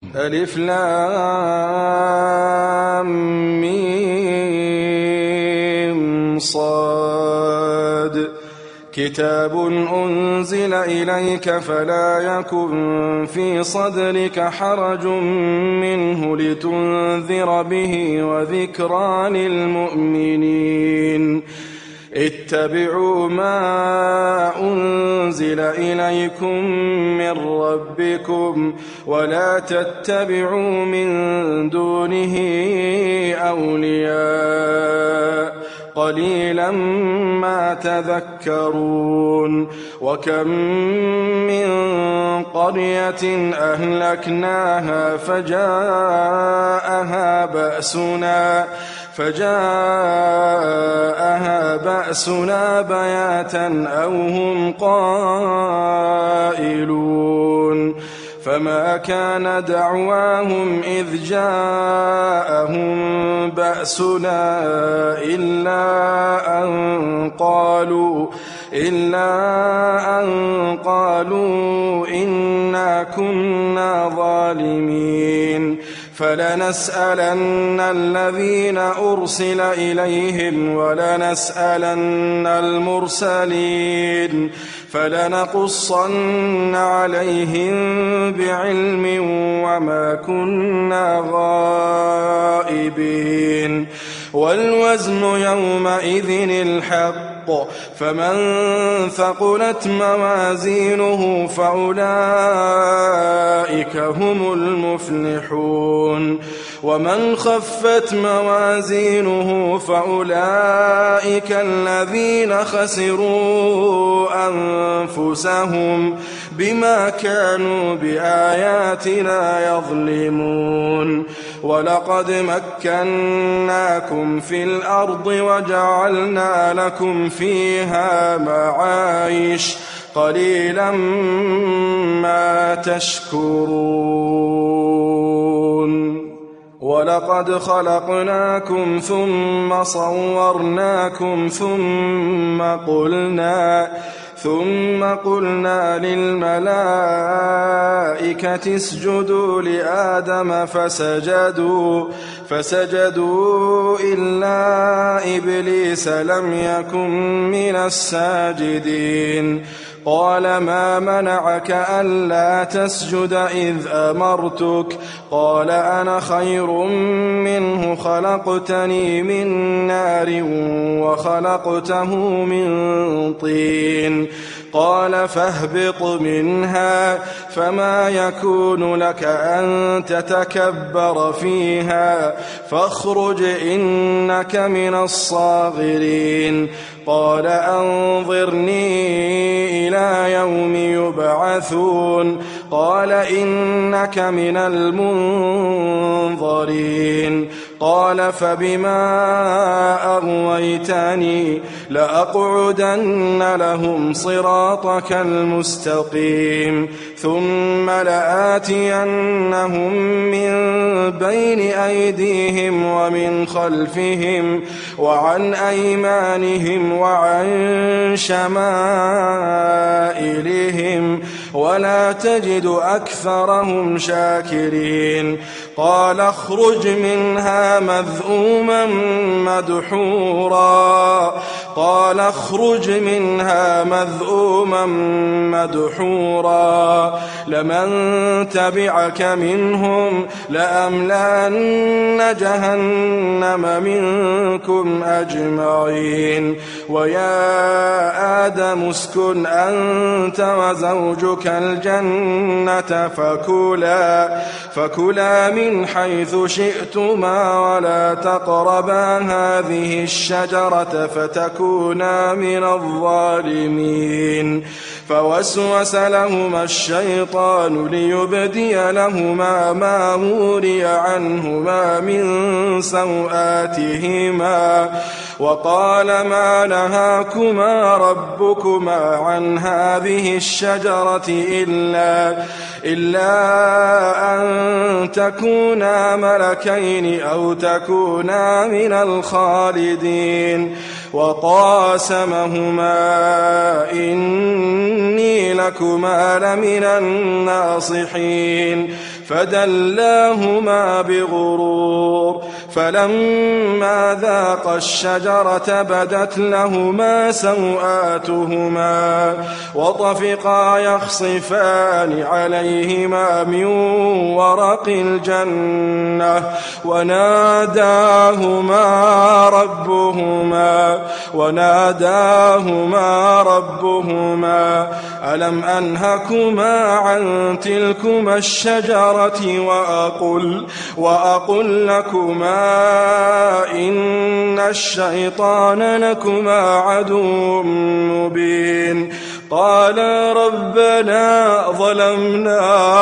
ألف لام ميم صاد كتاب أنزل إليك فلا يكن في صدرك حرج منه لتنذر به وذكرى للمؤمنين اتبعوا ما أنزل إليكم من ربكم ولا تتبعوا من دونه أولياء قليلا ما تذكرون وكم من قرية أهلكناها فجاءها بأسنا بياتا أو هم قائلون فما كان دعواهم إذ جاءهم بأسنا إلا أن قالوا إنا كنا ظالمين فلنسألن الذين أرسل إليهم ولنسألن المرسلين فلنقصن عليهم بعلم وما كنا غائبين والوزن يومئذ الحق فمن ثقلت موازينه فأولئك هم المفلحون ومن خفت موازينه فأولئك الذين خسروا أنفسهم بما كانوا بآياتنا يظلمون ولقد مكناكم في الأرض وجعلنا لكم فيها معايش قليلا ما تشكرون ولقد خلقناكم ثم صورناكم ثم قلنا للملائكة اسجدوا لآدم فسجدوا إلا إبليس لم يكن من الساجدين قال ما منعك ألا تسجد إذ أمرتك قال أنا خير منه خلقتني من نار وخلقته من طين قال فاهبط منها فما يكون لك أن تتكبر فيها فاخرج إنك من الصاغرين قال أنظرني إلى يوم يبعثون قال إنك من المنظرين قال فبما أغويتني لأقعدن لهم صراطك المستقيم ثم لآتينهم من بين أيديهم ومن خلفهم وعن أيمانهم وعن شمائلهم ولا تجد أكثرهم شاكرين قال اخرج منها مذءوما مدحورا لمن تبعك منهم لأملأن جهنم منكم أجمعين ويا آدم اسكن أنت وزوجك الجنة فكلا من حيث شئتما ولا تقربا هذه الشجرة فتكونا من الظالمين فوسوس لهما الشيطان ليبدي لهما ما وري عنهما من سوآتهما وقال ما نهاكما ربكما عن هذه الشجرة إلا أن تكونا ملكين أو تكونا من الخالدين وقاسمهما إني لكما لمن الناصحين فدلاهما بغرور فلما ذاقا الشجرة بدت لهما سوآتهما وطفقا يخصفان عليهما من ورق الجنة وناداهما ربهما ألم أنهكما عن تلكما الشجرة وأقل لكما إن الشيطان لكما عدو مبين قالا ربنا ظلمنا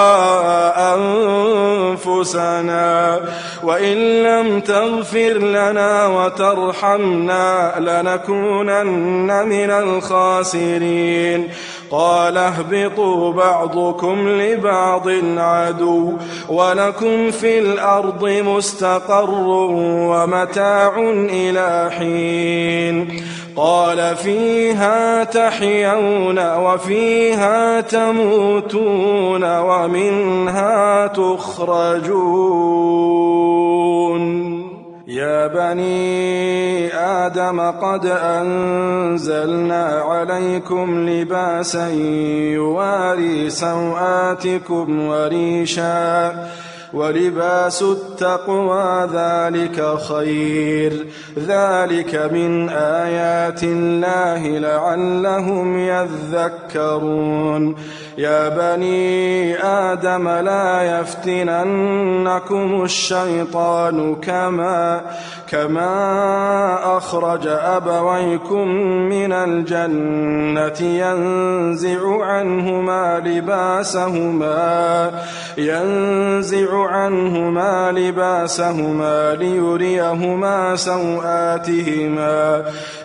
أنفسنا وإن لم تغفر لنا وترحمنا لنكونن من الخاسرين قال اهبطوا بعضكم لبعض عدو ولكم في الأرض مستقر ومتاع إلى حين قال فيها تحيون وفيها تموتون ومنها تخرجون يا بني آدم قد أنزلنا عليكم لباسا يواري سوآتكم وريشا ولباس التقوى ذلك خير ذلك من آيات الله لعلهم يذكرون يا بني آدم لا يفتننكم الشيطان كما أخرج أبويكم من الجنة ينزع عنهما لباسهما ليريهما سوآتهما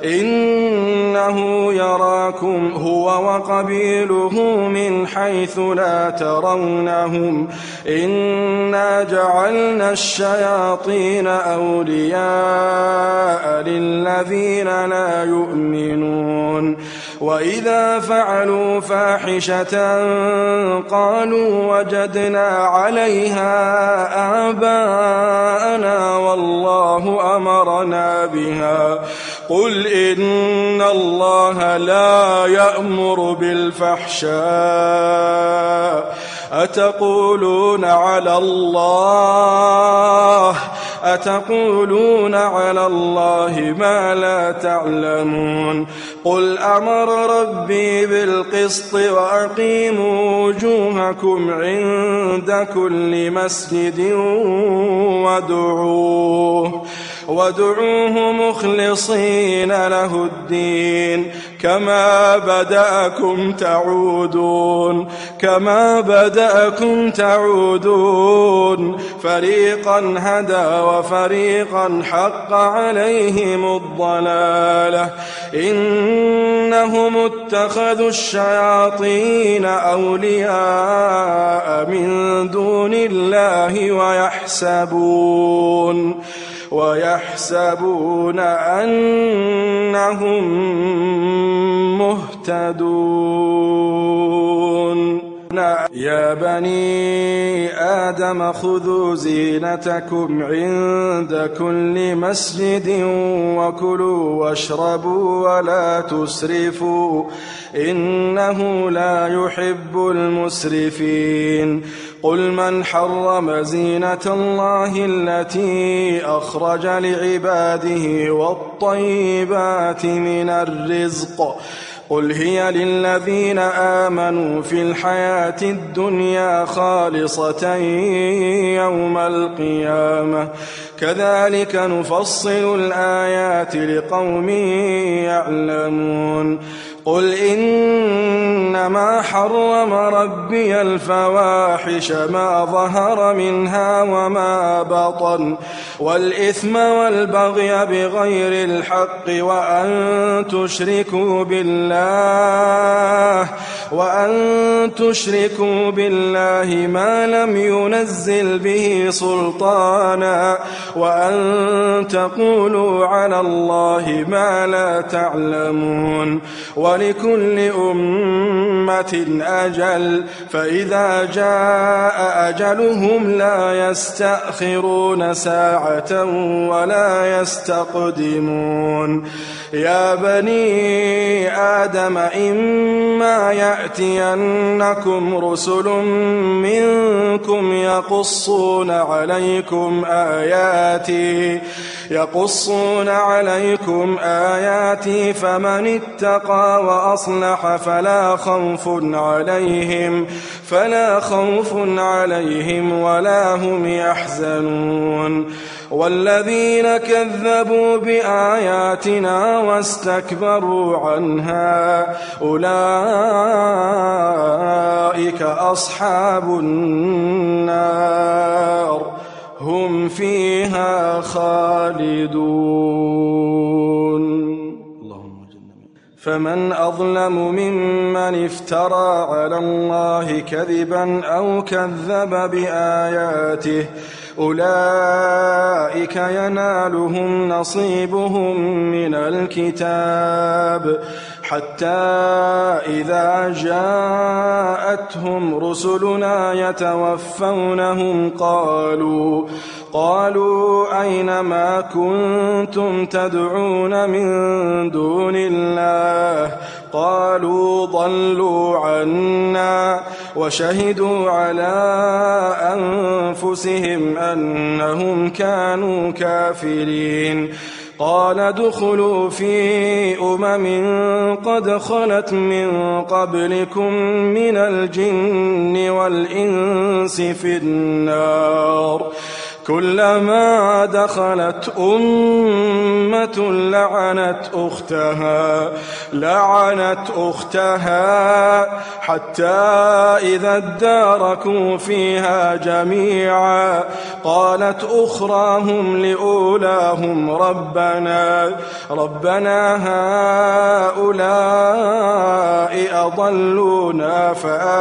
إنه يراكم هو وقبيله من حيث لا ترونهم إنا جعلنا الشياطين أولياء للذين لا يؤمنون وإذا فعلوا فاحشة قالوا وجدنا عليها آباءنا والله أمرنا بها قل إن الله لا يأمر بالفحشاء أتقولون على الله ما لا تعلمون قل أمر ربي بالقسط وأقيموا وجوهكم عند كل مسجد وادعوه مخلصين له الدين كما بدأكم تعودون فريقا هدى وفريقا حق عليهم الضلالة إنهم اتخذوا الشياطين أولياء من دون الله ويحسبون أنهم مهتدون يا بني آدم خذوا زينتكم عند كل مسجد وكلوا واشربوا ولا تسرفوا إنه لا يحب المسرفين قل من حرم زينة الله التي أخرج لعباده والطيبات من الرزق قل هي للذين آمنوا في الحياة الدنيا خالصة يوم القيامة كذلك نفصل الآيات لقوم يعلمون قل إنما حرم ربي الفواحش ما ظهر منها وما بطن والإثم والبغي بغير الحق وأن تشركوا بالله وأن تشركوا بالله ما لم ينزل به سلطانا وأن تقولوا على الله ما لا تعلمون ولكل أمة أجل فإذا جاء أجلهم لا يستأخرون ساعة ولا يستقدمون يا بني آدم إما يأتينكم رسل منكم يقصون عليكم آياتي فمن اتقى وأصلح فلا خوف عليهم ولا هم يحزنون والذين كذبوا بآياتنا واستكبروا عنها أولئك أصحاب النار هم فيها خالدون فمن أظلم ممن افترى على الله كذبا أو كذب بآياته أولئك ينالهم نصيبهم من الكتاب حتى إذا جاءتهم رسلنا يتوفونهم قالوا أين ما كنتم تدعون من دون الله قالوا ضلوا عنا وشهدوا على أنفسهم أنهم كانوا كافرين قال ادخلوا في قد خلت من قبلكم من الجن والإنس في النار كلما دخلت أمة لعنت أختها حتى إذا اداركوا فيها جميعا قالت أخراهم لأولاهم ربنا هؤلاء أضلونا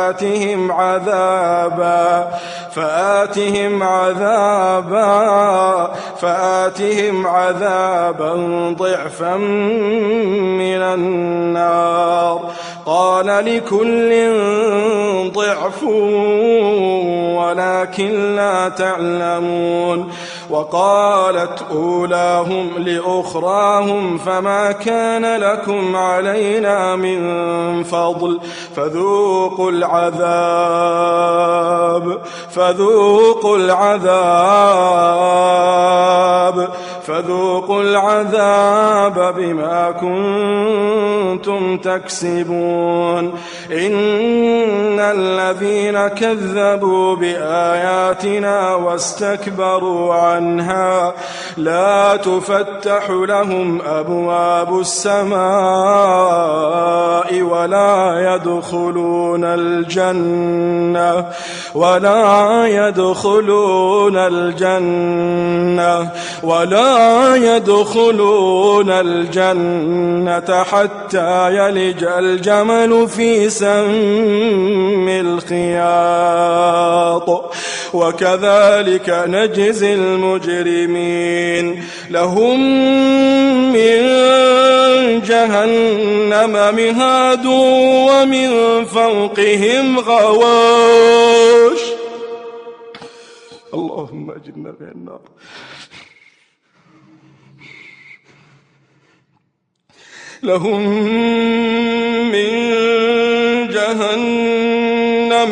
فآتهم عذابا ضعفا من النار قال لكل ضعف ولكن لا تعلمون وقالت أولاهم لأخراهم فما كان لكم علينا من فضل فذوقوا العذاب بما كنتم تكسبون إن الذين كذبوا بآياتنا واستكبروا عنها لا تفتح لهم أبواب السماء ولا يدخلون الجنة حتى يلج الجمل في سم الخياط وكذلك نجزي المجرمين لهم من جهنم مهاد ومن فوقهم غواش اللهم أجرنا من النار لهم من جهنم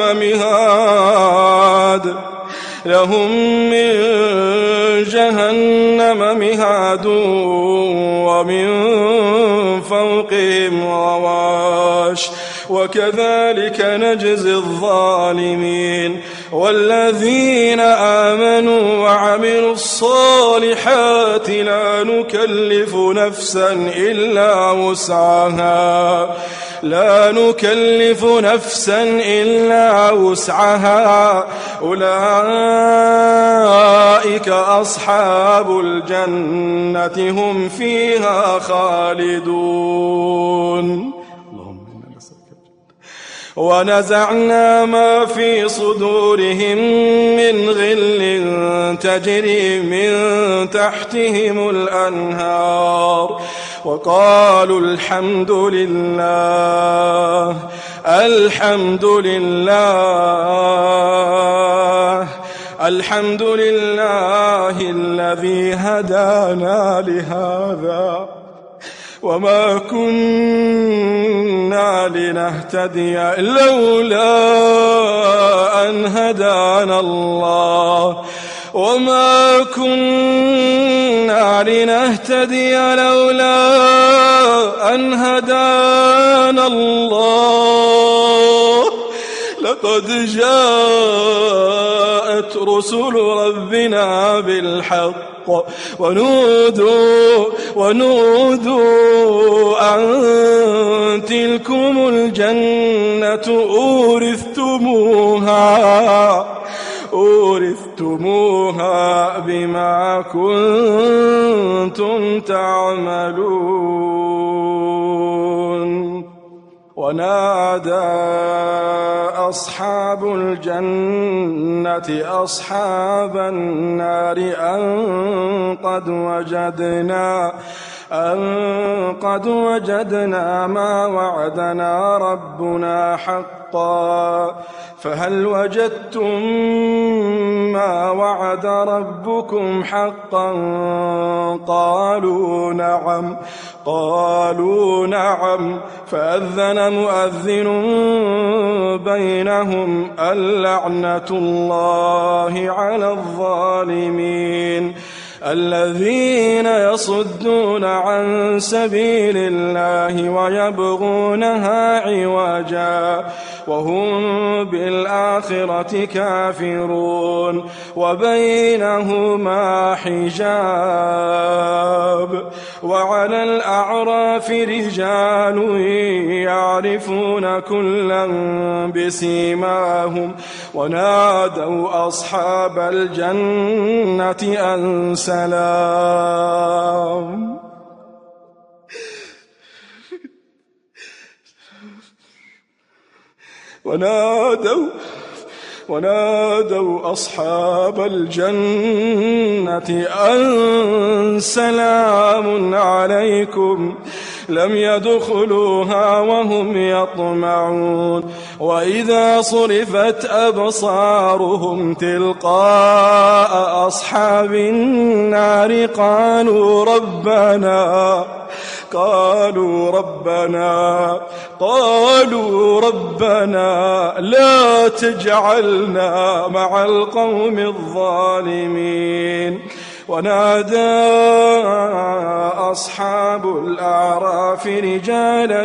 مهاد ومن فوقهم غواش وكذلك نجزي الظالمين والذين آمنوا وعملوا الصالحات لا نكلف نفسا إلا وسعها أولئك أصحاب الجنة هم فيها خالدون ونزعنا ما في صدورهم من غل تجري من تحتهم الأنهار وقالوا الحمد لله الذي هدانا لهذا وما كنا لنهتدي لولا أن هدانا الله وما كنا لنهتدي لولا أن هدانا الله لقد جاءت رسل ربنا بالحق ونودوا أن تلكم الجنة أورثتموها بما كنتم تعملون ونادى أصحاب الجنة أصحاب النار أن قد وجدنا ما وعدنا ربنا حقا فهل وجدتم ما وعد ربكم حقا قالوا نعم فأذن مؤذن بينهم اللعنة الله على الظالمين الذين يصدون عن سبيل الله ويبغونها عوجا وهم بالآخرة كافرون وبينهما حجاب وعلى الأعراف رجال يعرفون كلا بسيماهم ونادوا أصحاب الجنة أن سلام ونادوا أصحاب الجنة أن سلام عليكم لم يدخلوها وهم يطمعون وإذا صرفت أبصارهم تلقاء أصحاب النار قالوا ربنا لا تجعلنا مع القوم الظالمين ونادى أصحاب الأعراف رجالا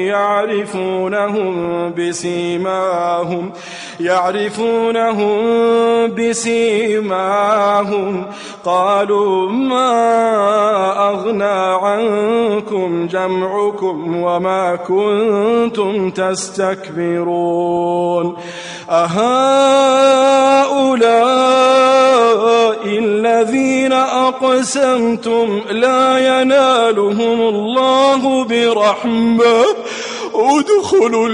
يعرفونهم بسيماهم قالوا ما أغنى عنكم جمعكم وما كنتم تستكبرون أهؤلاء الذين أقسمتم لا ينالهم الله برحمة ادخلوا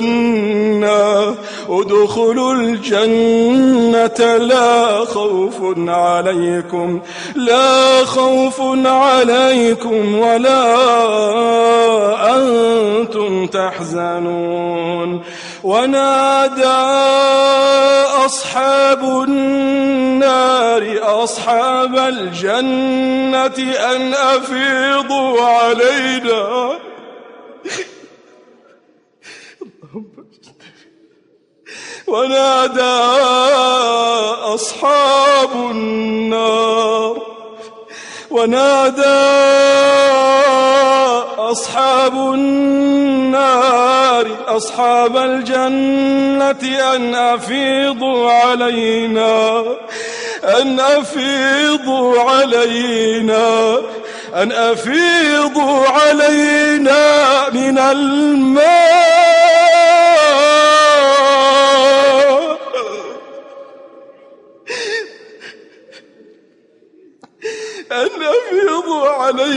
الجنة لا خوف عليكم ولا أنتم تحزنون ونادى أصحاب النار أصحاب الجنة أن أفيضوا علينا ونادى أصحاب النار أصحاب الجنة أن أفيضوا علينا من الماء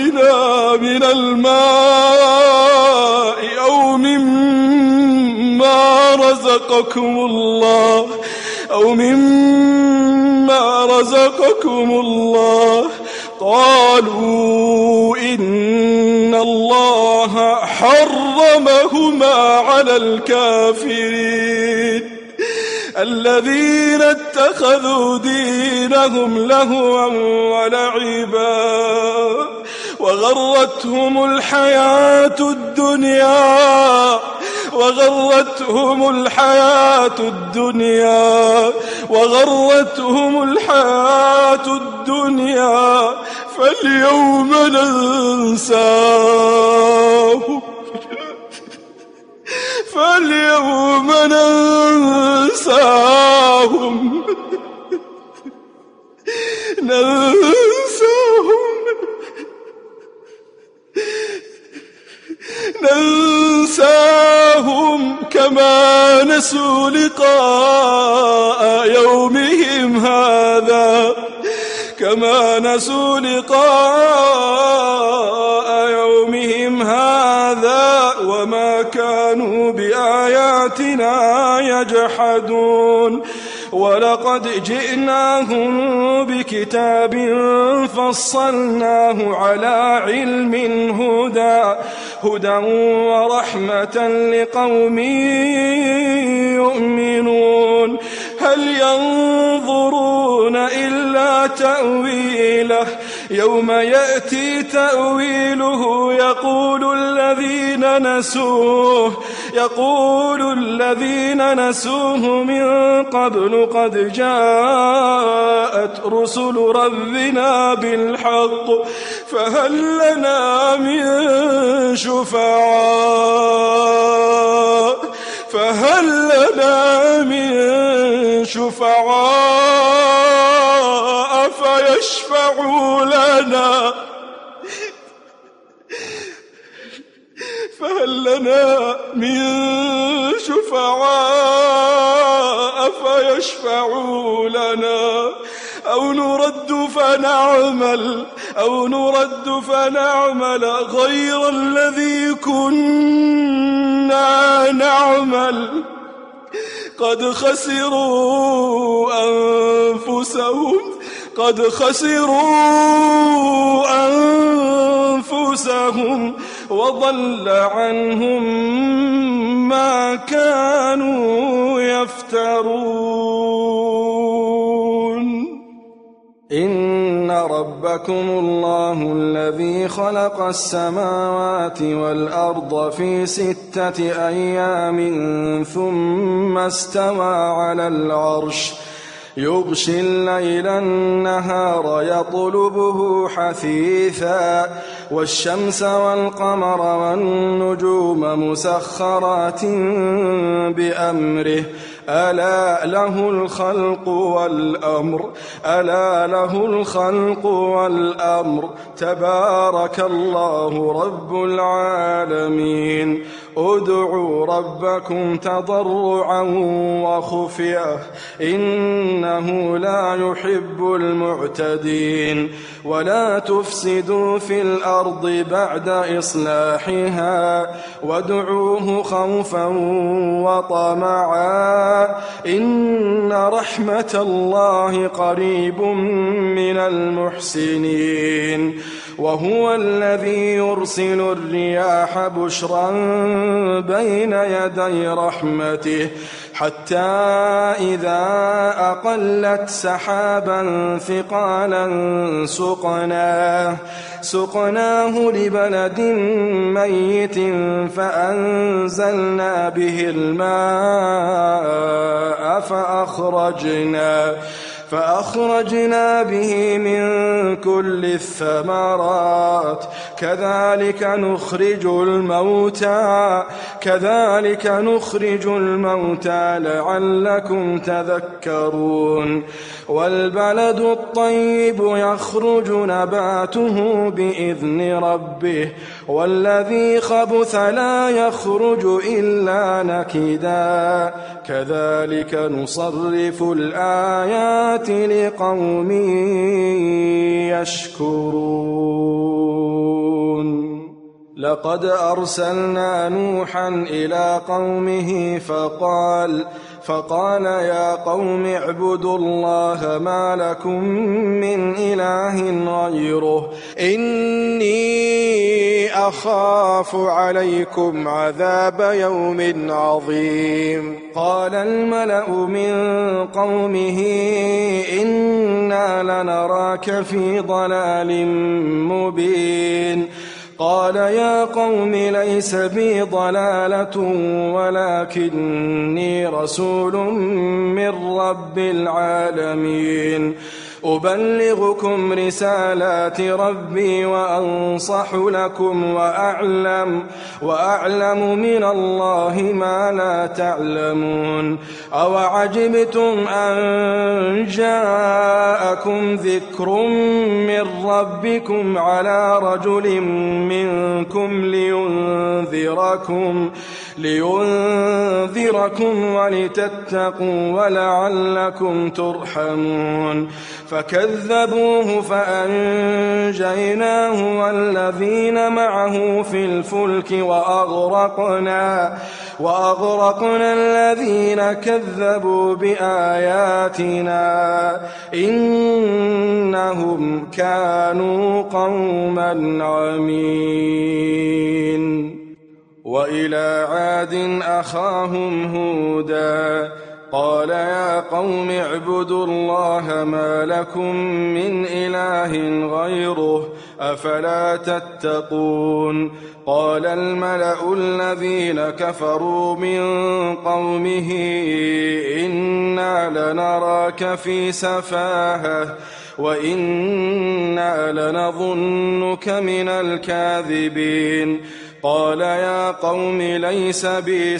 أو مما مما رزقكم الله قالوا إن الله حرمهما على الكافرين الذين اتخذوا دينهم لهوا ولعبا وغرتهم الحياة الدنيا فاليوم ننساهم كما نسوا لقاء يومهم هذا وما كانوا بآياتنا يجحدون ولقد جئناهم بكتاب فصلناه على علم هدى ورحمة لقوم يؤمنون هل ينظرون إلا تأويله يوم يأتي تأويله يقول الذين نسوه من قبل قد جاءت رسل ربنا بالحق فهل لنا من شفعاء فيشفعوا لنا أو نرد فنعمل غير الذي كنا نعمل قد خسروا أنفسهم وضل عنهم ما كانوا يفترون إن ربكم الله الذي خلق السماوات والأرض في 6 أيام ثم استوى على العرش يغشي الليل النهار يطلبه حثيثا والشمس والقمر والنجوم مسخرات بأمره ألا له الخلق والأمر تبارك الله رب العالمين ادعوا ربكم تضرعا وخفية إنه لا يحب المعتدين ولا تفسدوا في الأرض بعد إصلاحها وادعوه خوفا وطمعا إن رحمة الله قريب من المحسنين وهو الذي يرسل الرياح بشرا بين يدي رحمته حتى إذا أقلت سحابا ثقالا سقناه لبلد ميت فأنزلنا به الماء فأخرجنا به من كل الثمرات كذلك نخرج الموتى لعلكم تذكرون والبلد الطيب يخرج نباته بإذن ربه والذي خبث لا يخرج إلا نكدا كذلك نصرف الآيات لقوم يشكرون لقد أرسلنا نوحا إلى قومه فقال يا قوم اعبدوا الله ما لكم من إله غيره إني أخاف عليكم عذاب يوم عظيم. قال الملأ من قومه إنا لنراك في ضلال مبين. قال يا قوم ليس بي ضلالة ولكني رسول من رب العالمين أبلغكم رسالات ربي وأنصح لكم وأعلم من الله ما لا تعلمون. أوعجبتم أن جاءكم ذكر من ربكم على رجل منكم لينذركم ولتتقوا ولعلكم ترحمون. فكذبوه فأنجيناه والذين معه في الفلك وأغرقنا الذين كذبوا بآياتنا إنهم كانوا قوما عمين. وإلى عاد أخاهم هودا قال يا قوم اعبدوا الله ما لكم من إله غيره أفلا تتقون. قال الملأ الذين كفروا من قومه إنا لنراك في سفاهة وإنا لنظنك من الكاذبين. قال يا قوم ليس بي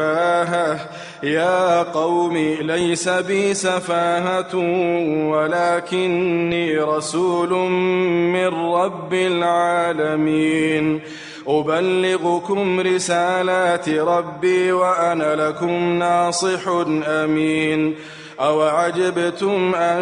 سفاهة ولكني رسول من رب العالمين أبلغكم رسالات ربي وأنا لكم ناصح أمين. أوعجبتم أن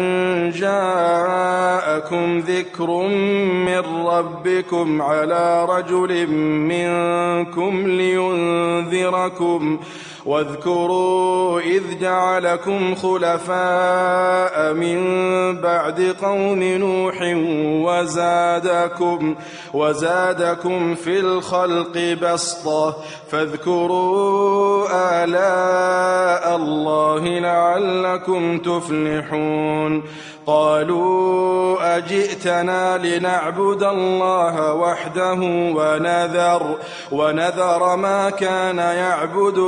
جاءكم ذكر من ربكم على رجل منكم لينذركم واذكروا إذ جعلكم خلفاء من بعد قوم نوح وزادكم في الخلق بسطة فاذكروا آلاء الله لعلكم تفلحون. قالوا أجئتنا لنعبد الله وحده ونذر ما كان يعبد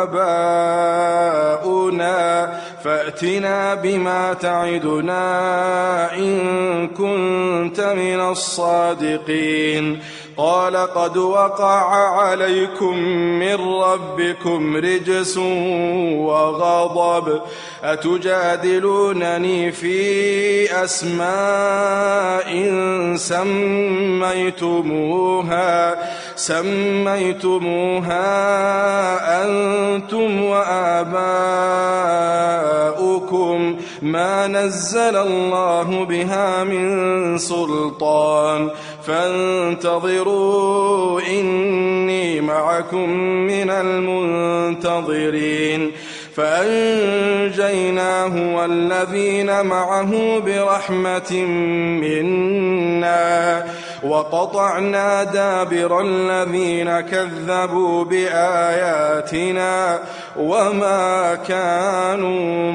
آباؤنا فأتنا بما تعدنا إن كنت من الصادقين. قال قد وقع عليكم من ربكم رجس وغضب أتجادلونني في أسماء سميتموها أنتم وآباؤكم ما نزل الله بها من سلطان فانتظروا إني معكم من المنتظرين. فأنجيناه والذين معه برحمة منا وقطعنا دابر الذين كذبوا بآياتنا وما كانوا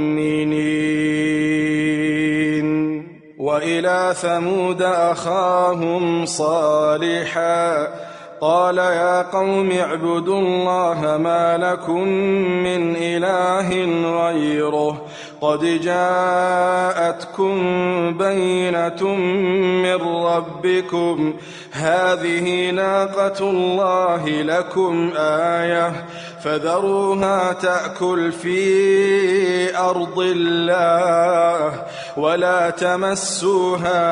مؤمنين. وإلى ثمود أخاهم صالحا قال يا قوم اعبدوا الله ما لكم من إله غيره قد جاءتكم بينة من ربكم هذه ناقة الله لكم آية فذروها تأكل في أرض الله ولا تمسوها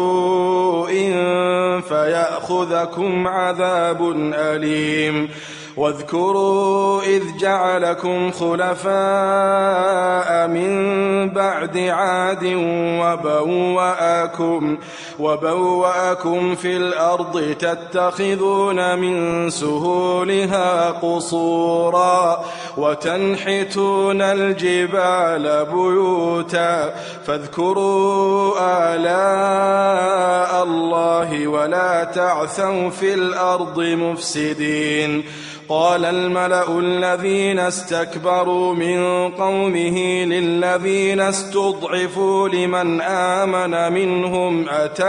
بسوء فيأخذكم عذاب أليم. واذكروا إذ جعلكم خلفاء من بعد عاد وبوأكم في الأرض تتخذون من سهولها قصورا وتنحتون الجبال بيوتا فاذكروا آلاء الله ولا تعثوا في الأرض مفسدين. قال الملأ الذين استكبروا من قومه للذين استضعفوا لمن آمن منهم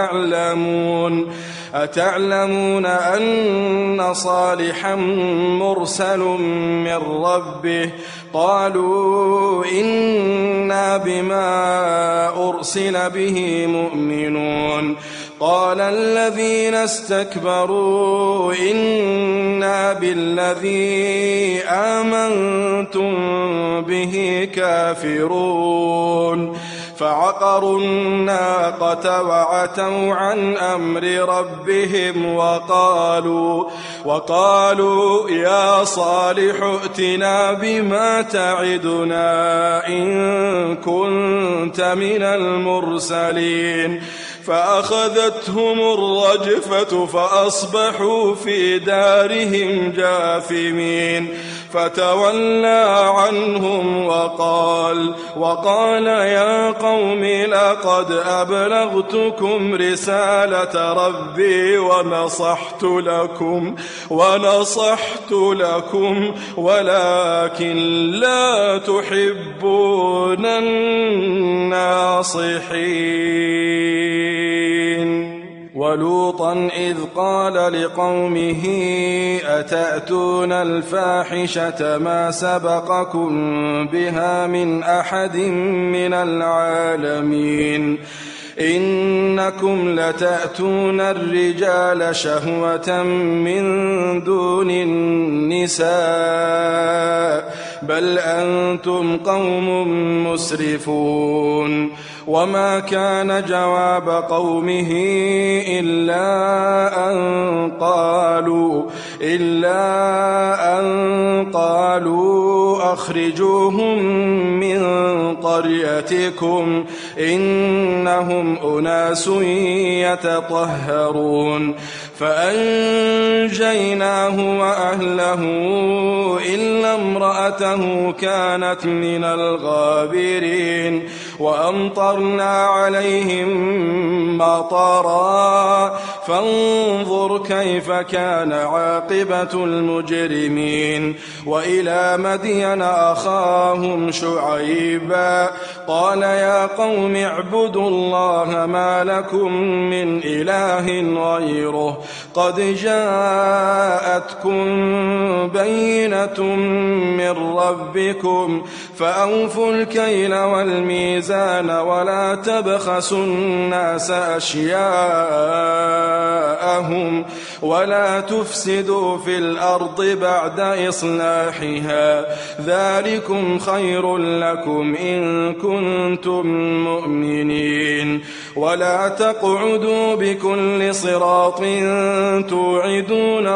أتعلمون أن صالحا مرسل من ربه قالوا إنا بما أرسل به مؤمنون. قال الذين استكبروا إنا بالذي آمنتم به كافرون. فعقروا الناقة وعتوا عن أمر ربهم وقالوا يا صالح ائتنا بما تعدنا إن كنت من المرسلين. فأخذتهم الرجفة فأصبحوا في دارهم جاثمين. فتولى عنهم وقال يا قوم لقد أبلغتكم رسالة ربي ونصحت لكم ولكن لا تحبون الناصحين. ولوطا إذ قال لقومه أتأتون الفاحشة ما سبقكم بها من أحد من العالمين إنكم لتأتون الرجال شهوة من دون النساء بل أنتم قوم مسرفون. وما كان جواب قومه إلا أن قالوا أخرجوهم من قريتكم إنهم أناس يتطهرون. فأنجيناه وأهله إلا امرأته كانت من الغابرين. وأمطرنا عليهم مطرا فانظر كيف كان عاقبة المجرمين. وإلى مدين أخاهم شعيبا قال يا قوم اعبدوا الله ما لكم من إله غيره قد جاءتكم بينة من ربكم فأوفوا الكيل والميزان ولا تبخسوا الناس أشياءهم ولا تفسدوا في الأرض بعد إصلاحها ذلكم خير لكم إن كنتم مؤمنين. ولا تقعدوا بكل صراط توعدون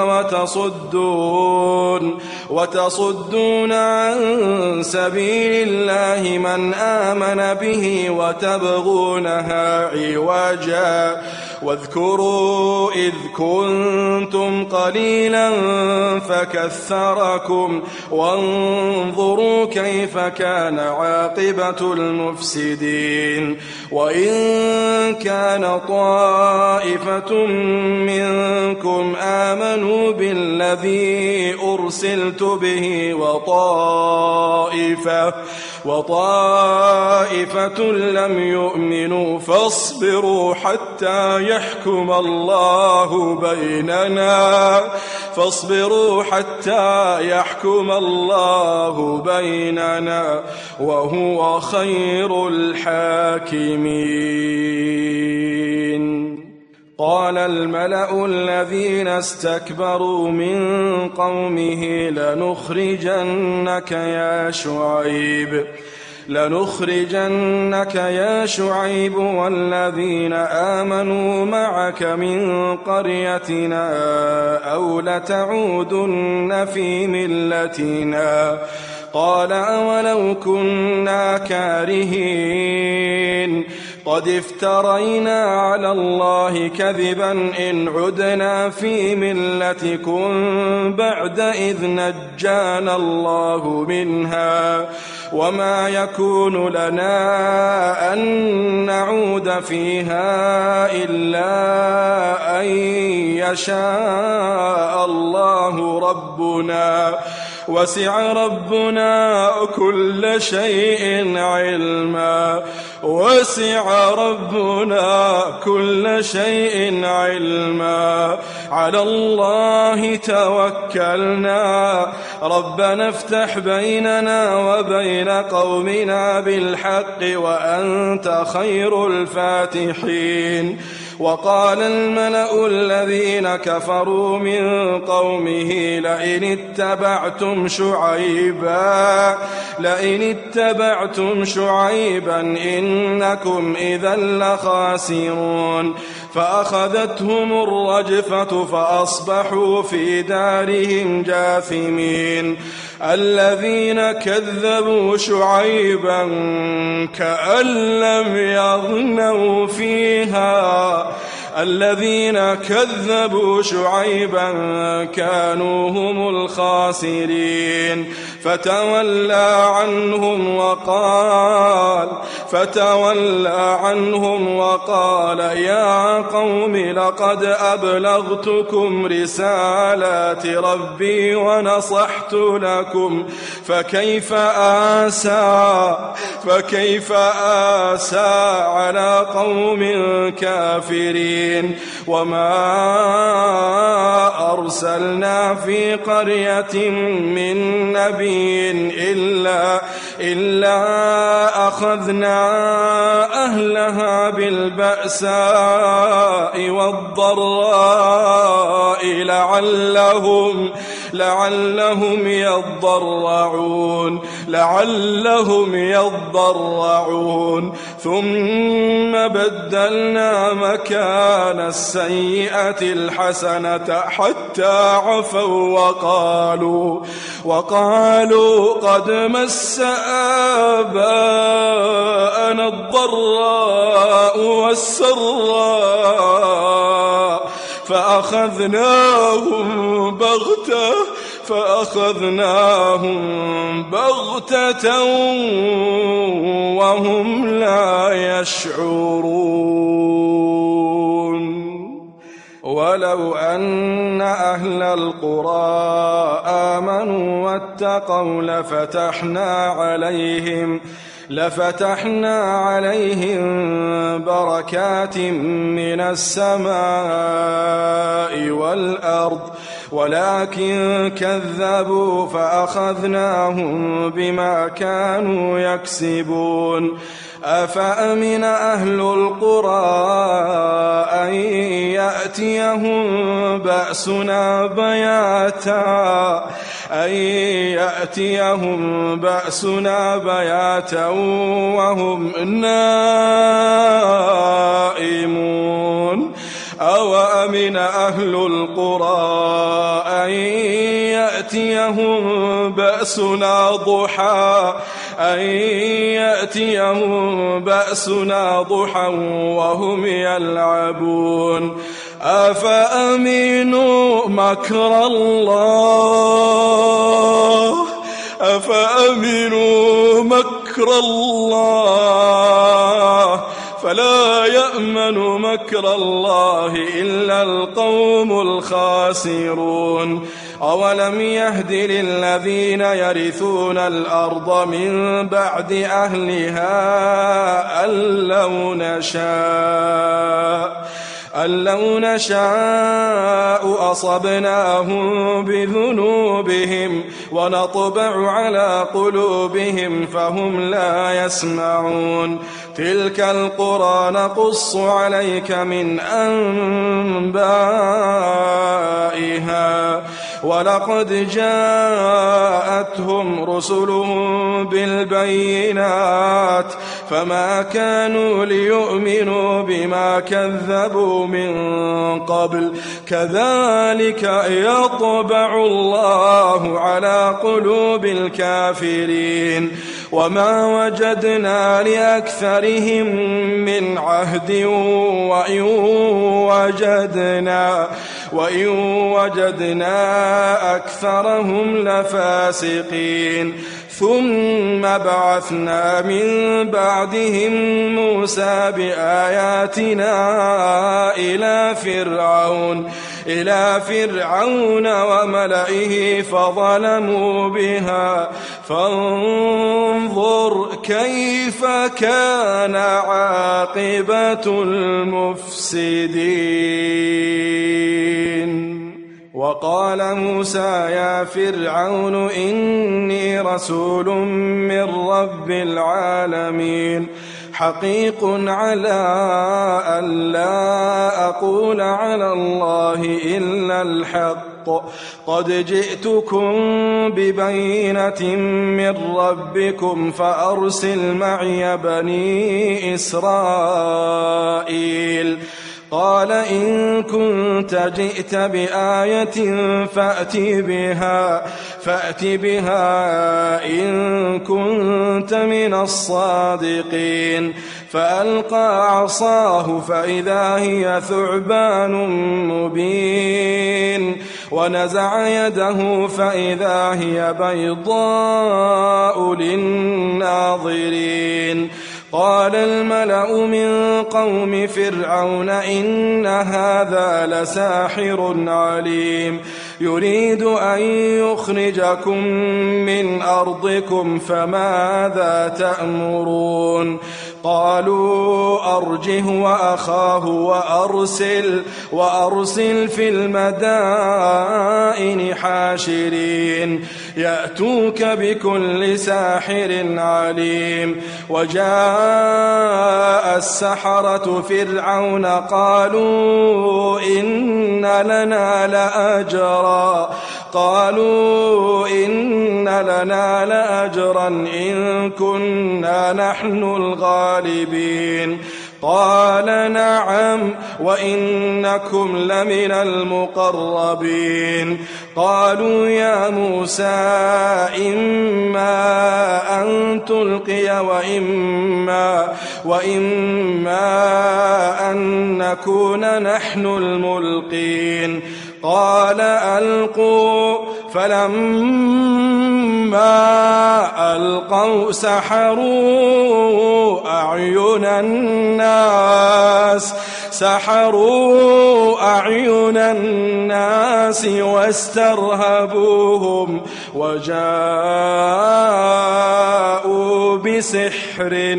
وتصدون عن سبيل الله من آمن به وتبغونها عوجا. واذكروا إذ كنتم قليلا فكثركم وانظروا كيف كان عاقبة المفسدين. وإن كان طائفة منكم آمنوا بالذي أرسلت به وطائفة لم يؤمنوا فاصبروا حتى يحكم الله بيننا وهو خير الحاكمين. قال الملأ الذين استكبروا من قومه لنخرجنك يا شعيب لنخرجنك يا شعيب والذين آمنوا معك من قريتنا أو لتعودن في ملتنا قال أولو كنا كارهين قد افترينا على الله كذبا إن عدنا في ملتكم بعد إذ نجانا الله منها وما يكون لنا أن نعود فيها إلا أن يشاء الله ربنا وسع ربنا كل شيء علما وسع ربنا كل شيء علما على الله توكلنا ربنا افتح بيننا وبين قومنا بالحق وأنت خير الفاتحين وقال الملأ الذين كفروا من قومه لئن اتبعتم شعيبا إنكم إذا لخاسرون فأخذتهم الرجفة فأصبحوا في دارهم جاثمين الذين كذبوا شعيبا كأن لم يغنوا فيها الذين كذبوا شعيبا كانوا هم الخاسرين فتولى عنهم وقال يا قوم لقد أبلغتكم رسالات ربي ونصحت لكم فكيف آسى على قوم كافرين وما أرسلنا في قرية من نبي إلا أخذنا أهلها بالبأساء والضراء لعلهم يضرعون ثم بدلنا مكان السيئة الحسنة حتى عفوا وقالوا قد مس آباءنا الضراء والسراء فأخذناهم بغتة وهم لا يشعرون ولو أن أهل القرى آمنوا واتقوا لفتحنا عليهم بركات من السماء والأرض ولكن كذبوا فأخذناهم بما كانوا يكسبون أفأمن أهل القرى أن يأتيهم بأسنا بياتا وهم نائمون أوأمن أهل القرى أن يأتيهم بأسنا ضحى وهم يلعبون أفأمنوا مكر الله فلا يأمن مكر الله إلا القوم الخاسرون أولم يهد للذين يرثون الأرض من بعد أهلها أن لو نشاء أصبناهم بذنوبهم ونطبع على قلوبهم فهم لا يسمعون تلك القرى نقص عليك من أنبائها ولقد جاءتهم رسلهم بالبينات فما كانوا ليؤمنوا بما كذبوا من قبل كذلك يطبع الله على قلوب الكافرين وما وجدنا لأكثرهم من عهد وإن وجدنا أكثرهم لفاسقين ثم بعثنا من بعدهم موسى بآياتنا إلى فرعون وملئه فظلموا بها فانظر كيف كان عاقبة المفسدين. وقال موسى يا فرعون إني رسول من رب العالمين حقيق على أن لا أقول على الله إلا الحق قد جئتكم ببينة من ربكم فأرسل معي بني إسرائيل. قال إن كنت جئت بآية فأت بها إن كنت من الصادقين. فألقى عصاه فإذا هي ثعبان مبين ونزع يده فإذا هي بيضاء للناظرين. قال الملأ من قوم فرعون إن هذا لساحر عليم يريد أن يخرجكم من أرضكم فماذا تأمرون؟ قالوا أرجه وأخاه وأرسل في المدائن حاشرين يأتوك بكل ساحر عليم. وجاء السحرة فرعون قالوا إن لنا لأجرا إن كنا نحن الغالبين. قال نعم وإنكم لمن المقربين. قالوا يا موسى إما أن تلقي وإما أن نكون نحن الملقين. قال ألقوا فلما ألقوا سحروا أعين الناس واسترهبوهم وجاءوا بسحر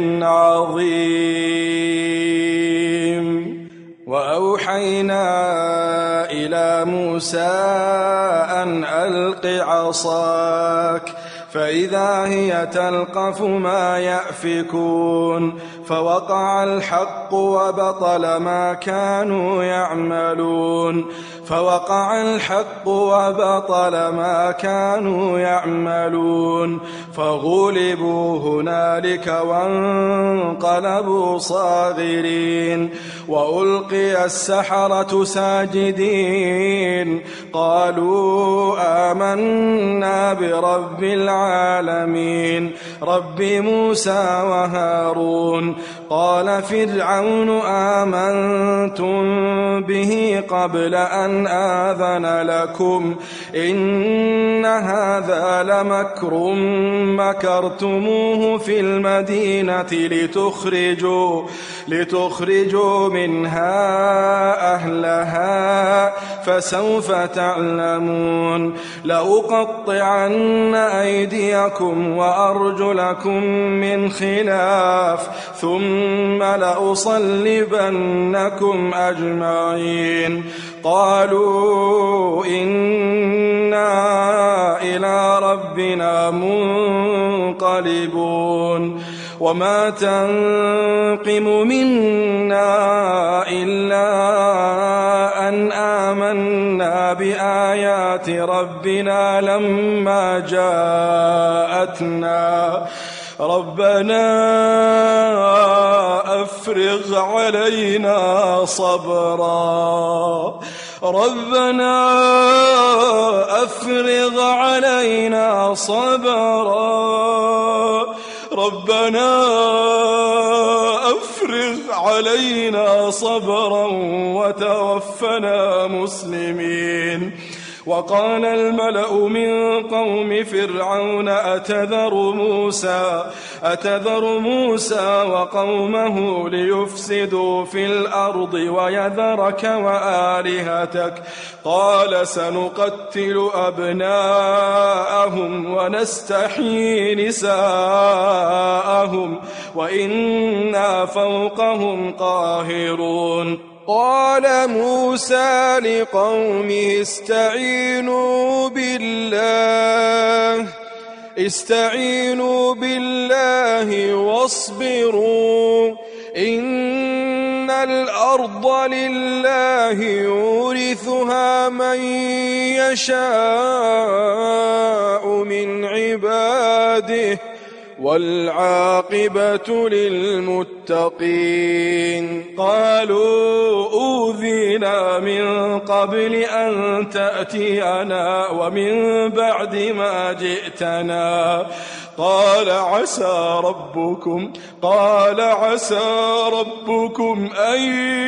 عظيم. وأوحينا إلى موسى أن ألق عصاك فإذا هي تلقف ما يأفكون. فوقع الحق وبطل ما كانوا يعملون فغلبوا هنالك وانقلبوا صاغرين. وألقي السحرة ساجدين قالوا آمنا برب العالمين رب موسى وهارون. قال فرعون آمنتم به قبل أن آذن لكم إن هذا لمكر مكرتموه في المدينة لتخرجوا منها أهلها فسوف تعلمون. لأقطعن أيديكم وأرجلكم من خلاف ثم لأصلبنكم أجمعين. قالوا إنا إلى ربنا منقلبون. وما تنقم منا إلا أن آمنا آيات ربنا لما جاءتنا ربنا أفرغ علينا صبرا ربنا أفرغ علينا صبرا ربنا أفرغ علينا صبرا وتوفنا مسلمين. وقال الملأ من قوم فرعون أتذر موسى وقومه ليفسدوا في الأرض ويذرك وآلهتك قال سنقتل أبناءهم ونستحيي نساءهم وإنا فوقهم قاهرون. قال موسى لقومه استعينوا بالله واصبروا إن الأرض لله يورثها من يشاء من عباده والعاقبة للمتقين. قالوا أوذينا من قبل أن تأتينا ومن بعد ما جئتنا قال عسى ربكم أن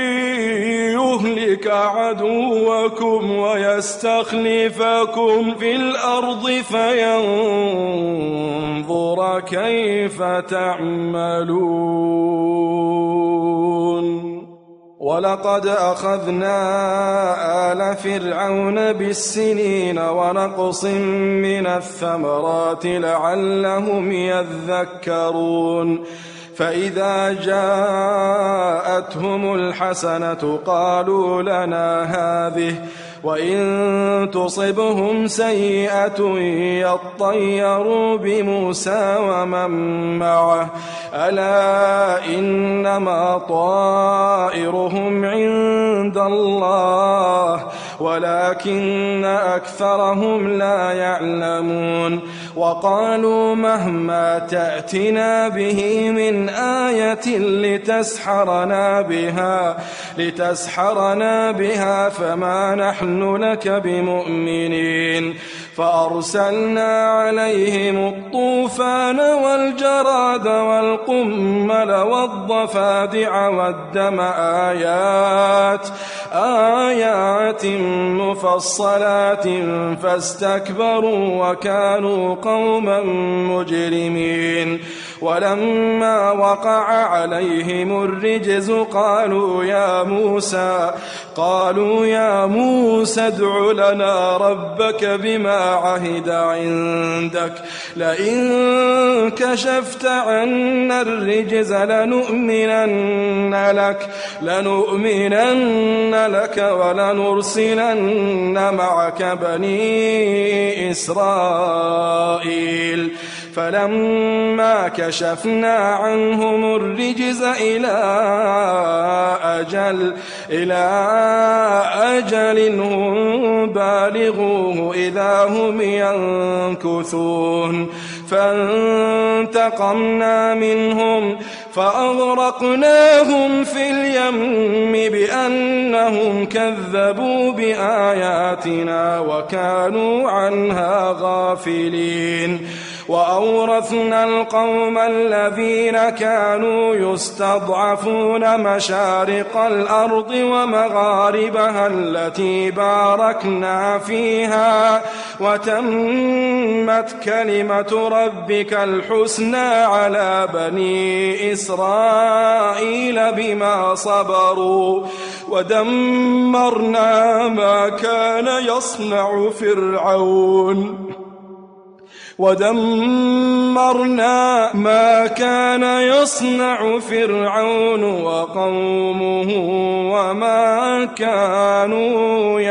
يهلك عدوكم ويستخلفكم في الأرض فينظر كيف تعملون. ولقد أخذنا آل فرعون بالسنين ونقص من الثمرات لعلهم يذكرون. فإذا جاءتهم الحسنة قالوا لنا هذه وإن تصبهم سيئة يطيروا بموسى ومن معه ألا إنما طائرهم عند الله ولكن أكثرهم لا يعلمون. وقالوا مهما تأتنا به من آية لتسحرنا بها فما نحن لك بمؤمنين. فأرسلنا عليهم الطوفان والجراد والقمل والضفادع والدم آيات مفصلات فاستكبروا وكانوا قوما مجرمين. ولما وقع عليهم الرجز قالوا يا موسى ادع لنا ربك بما عهد عندك لئن كشفت عنا الرجز لنؤمنن لك ولنرسلن معك بني إسرائيل. فلما كشفنا عنهم الرجز إلى أجل هم بالغوه إذا هم ينكثون. فانتقمنا منهم فأغرقناهم في اليم بأنهم كذبوا بآياتنا وكانوا عنها غافلين. وأورثنا القوم الذين كانوا يستضعفون مشارق الأرض ومغاربها التي باركنا فيها وتمت كلمة ربك الحسنى على بني إسرائيل بما صبروا ودمرنا ما كان يصنع فرعون وقومه وما كانوا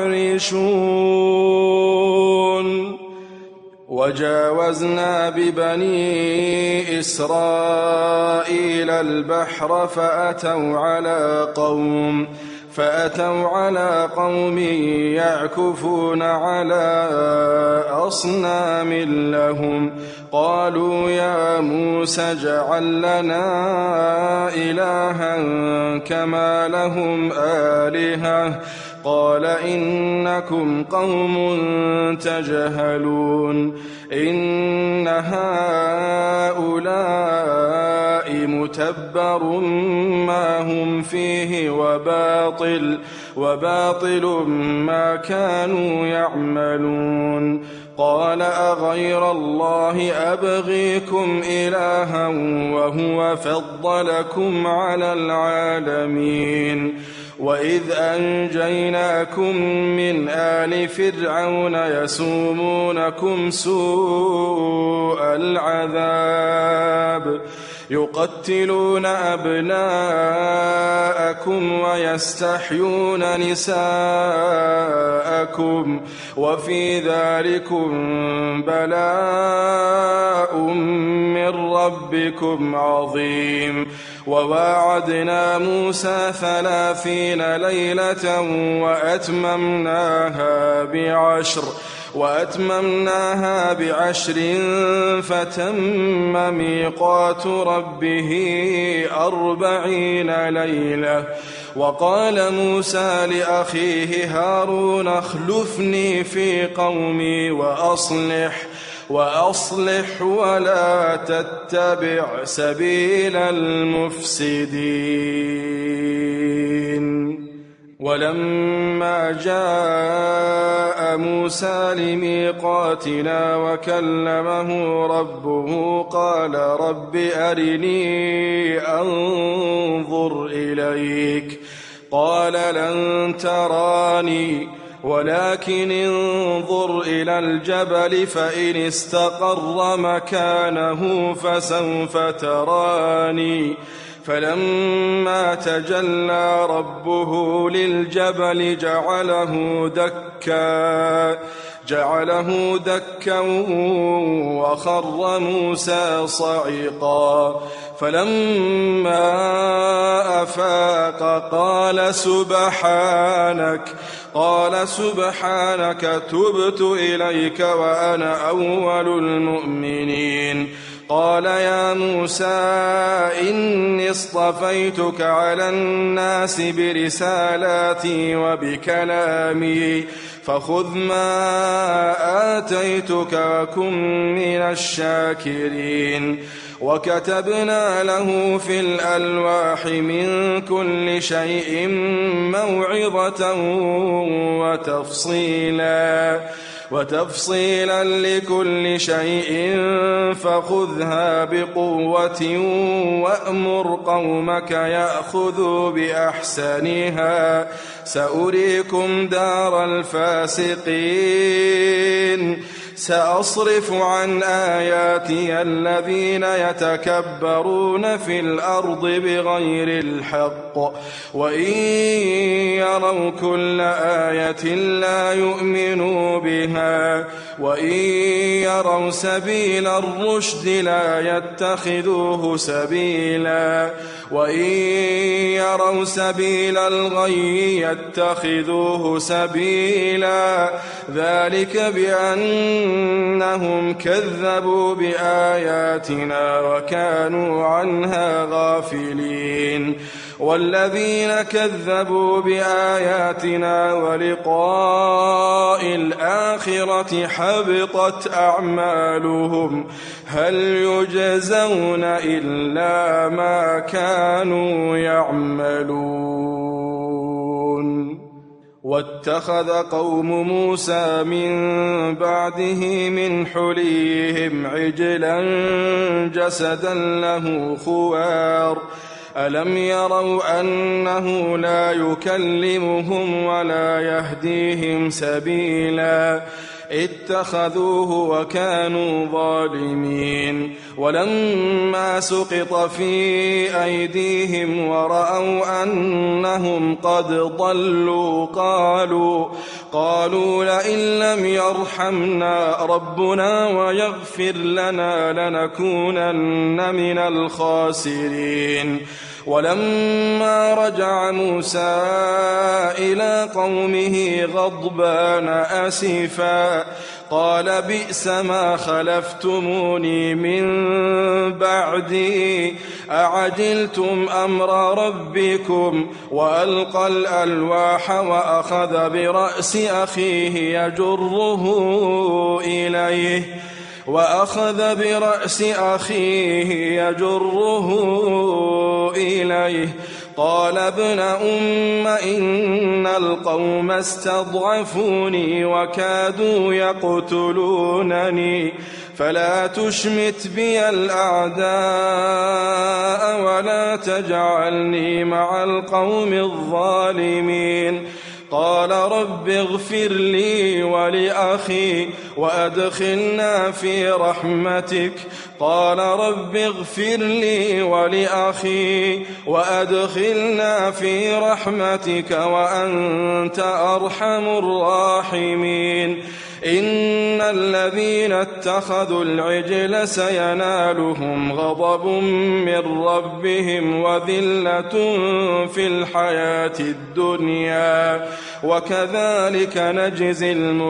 يعرشون. وجاوزنا ببني إسرائيل البحر فأتوا على قوم يعكفون على أصنام لهم قالوا يا موسى اجعل لنا إلها كما لهم آلهة قال إنكم قوم تجهلون إن هؤلاء متبر ما هم فيه وباطل ما كانوا يعملون قال أغير الله أبغيكم إلها وهو فضلكم على العالمين وإذ أنجيناكم من آل فرعون يسومونكم سوء العذاب يقتلون أبناءكم ويستحيون نساءكم وفي ذلكم بلاء من ربكم عظيم وواعدنا موسى 30 ليلة وأتممناها ب10 فتم ميقات ربه 40 ليلة وقال موسى لأخيه هارون اخلفني في قومي وأصلح ولا تتبع سبيل المفسدين ولما جاء موسى لميقاتنا وكلمه ربه قال رب أرني أنظر إليك قال لن تراني ولكن انظر إلى الجبل فإن استقر مكانه فسوف تراني فلما تجلى ربه للجبل جعله دكا وخر موسى صعقا فلما أفاق قال سبحانك تبت إليك وأنا أول المؤمنين قال يا موسى إني اصطفيتك على الناس برسالاتي وبكلامي فخذ ما آتيتك وكن من الشاكرين وكتبنا له في الألواح من كل شيء موعظة وتفصيلا لكل شيء فخذها بقوة وأمر قومك يأخذوا بأحسنها سأريكم دار الفاسقين سأصرف عن آياتي الذين يتكبرون في الأرض بغير الحق وإن يروا كل آية لا يؤمنوا بها وإن يروا سبيل الرشد لا يتخذوه سبيلا وإن يروا سبيل الغي يتخذوه سبيلا ذلك بأنهم كذبوا بآياتنا وكانوا عنها غافلين والذين كذبوا بآياتنا ولقاء الآخرة حبطت أعمالهم هل يجزون إلا ما كانوا يعملون واتخذ قوم موسى من بعده من حليهم عجلا جسدا له خوار ألم يروا أنه لا يكلمهم ولا يهديهم سبيلا اتخذوه وكانوا ظالمين ولما سقط في أيديهم ورأوا أنهم قد ضلوا قالوا لئن لم يرحمنا ربنا ويغفر لنا لنكونن من الخاسرين ولما رجع موسى إلى قومه غضبان أسفا قال بئس ما خلفتموني من بعدي أعجلتم أمر ربكم وألقى الألواح وأخذ برأس أخيه يجره إليه قال ابن أم إن القوم استضعفوني وكادوا يقتلونني فلا تشمت بي الأعداء ولا تجعلني مع القوم الظالمين قال رب اغفر لي ولأخي وأدخلنا في رحمتك قال رب اغفر لي ولأخي وأدخلنا في رحمتك وأنت أرحم الراحمين إن الذين اتخذوا العجل سينالهم غضب من ربهم وذلة في الحياة الدنيا وكذلك نجزي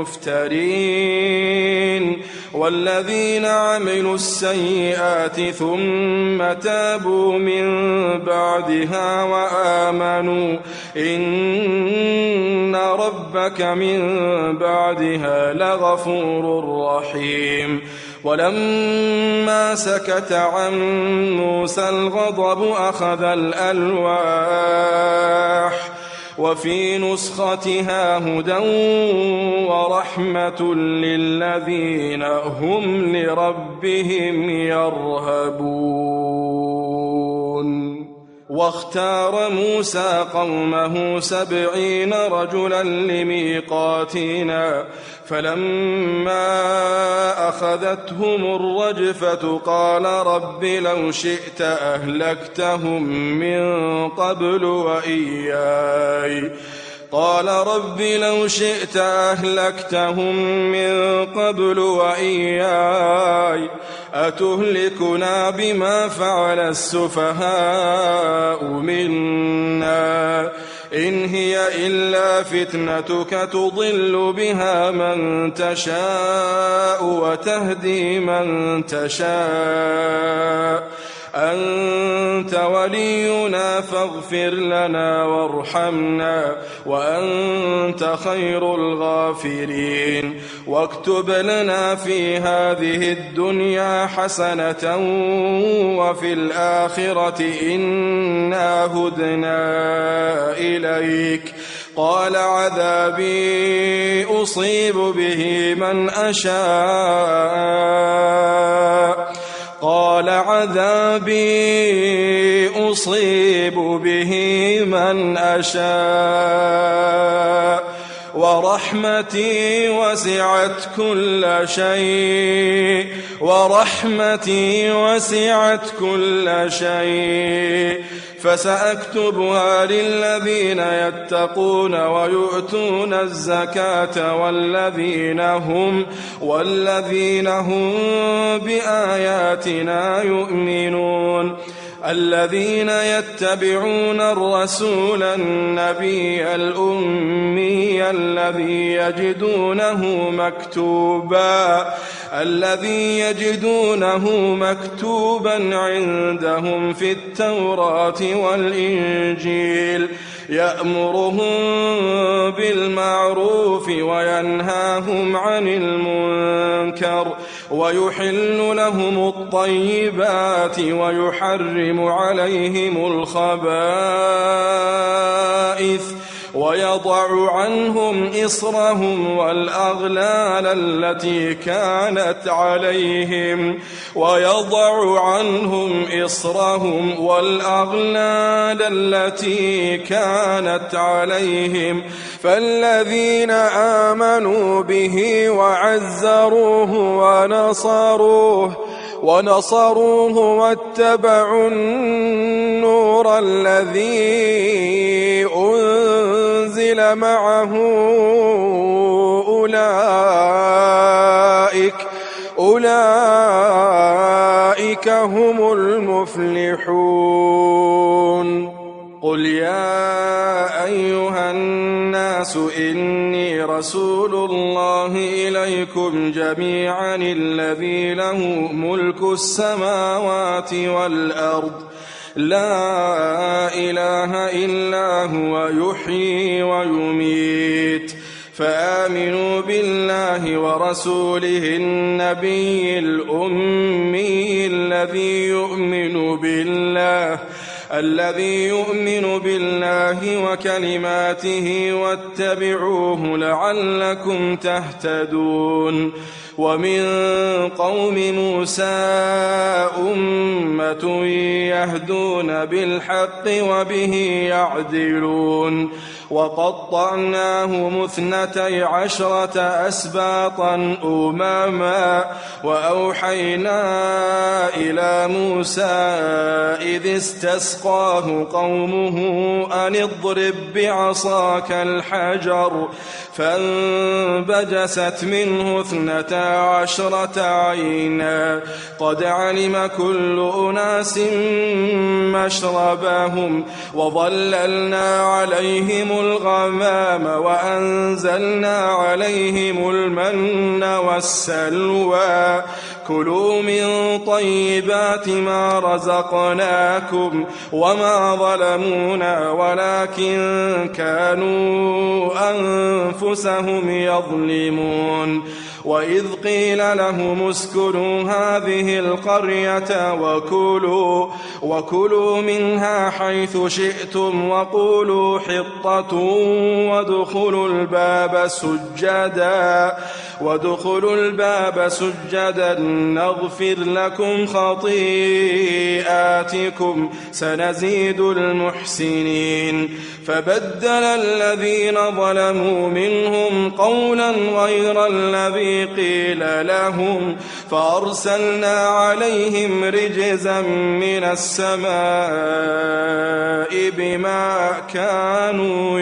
المفترين والذين عملوا السيئات ثم تابوا من بعدها وآمنوا إن ربك من بعدها لغفور رحيم ولما سكت عن موسى الغضب أخذ الألواح وفي نسختها هدى ورحمة للذين هم لربهم يرهبون واختار موسى قومه 70 رجلا لميقاتنا فلما أخذتهم الرجفة قال رب لو شئت أهلكتهم من قبل وإياي قال رب لو شئت أهلكتهم من قبل وإياي أتهلكنا بما فعل السفهاء منا إن هي إلا فتنتك تضل بها من تشاء وتهدي من تشاء أنت ولينا فاغفر لنا وارحمنا وأنت خير الغافرين واكتب لنا في هذه الدنيا حسنة وفي الآخرة إنا هدنا إليك قال عذابي أصيب به من أشاء قال عذابي أصيب به من أشاء ورحمتي وسعت كل شيء فسأكتبها للذين يتقون ويؤتون الزكاة والذين هم بآياتنا يؤمنون الذين يتبعون الرسول النبي الأمي الذي يجدونه مكتوبا عندهم في التوراة والإنجيل يأمرهم بالمعروف وينهاهم عن المنكر ويحل لهم الطيبات ويحرم عليهم الخبائث ويضع عنهم إصرهم والأغلال التي كانت عليهم فالذين آمنوا به وعزروه ونصروه واتبعوا النور الذي أنزل معه أولئك أولئك هم المفلحون. قل يا أيها الناس إني رسول الله إليكم جميعا الذي له ملك السماوات والأرض لا إله إلا هو يحيي ويميت فآمنوا بالله ورسوله النبي الأمي الذي يؤمن بالله وكلماته واتبعوه لعلكم تهتدون. ومن قوم موسى أمة يهدون بالحق وبه يعدلون. وقطعناهم 12 أسباطا أمما وأوحينا إلى موسى إذ استسقاه قومه أن اضرب بعصاك الحجر فانبجست منه 12 عينا قد علم كل أناس مشربهم وظللنا عليهم الغمام وأنزلنا عليهم المن والسلوى كلوا من طيبات ما رزقناكم وما ظلمونا ولكن كانوا أنفسهم يظلمون. وإذ قيل لهم اسكنوا هذه القرية وكلوا منها حيث شئتم وقولوا حطة وادخلوا الباب سجدا نغفر لكم خطيئاتكم سنزيد المحسنين. فبدل الذين ظلموا منهم قولا غير الذي قيل لهم فأرسلنا عليهم رجزا من السماء بما كانوا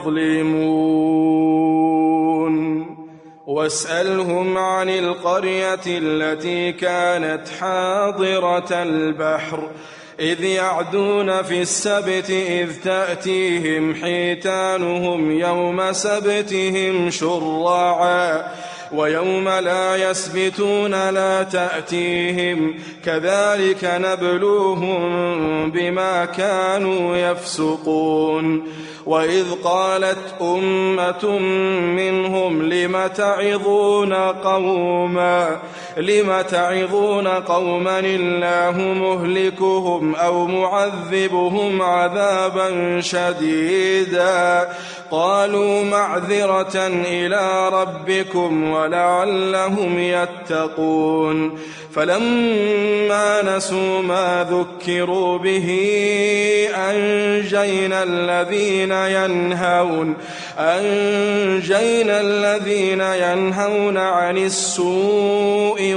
يظلمون. واسألهم عن القرية التي كانت حاضرة البحر إذ يعدون في السبت إذ تأتيهم حيتانهم يوم سبتهم شرعا ويوم لا يسبتون لا تأتيهم كذلك نبلوهم بما كانوا يفسقون. وإذ قالت أمة منهم لم تعظون قوما الله مهلكهم أو معذبهم عذابا شديدا قالوا معذرة إلى ربكم ولعلهم يتقون. فلما نسوا ما ذكروا به أنجينا الذين ينهون عن السوء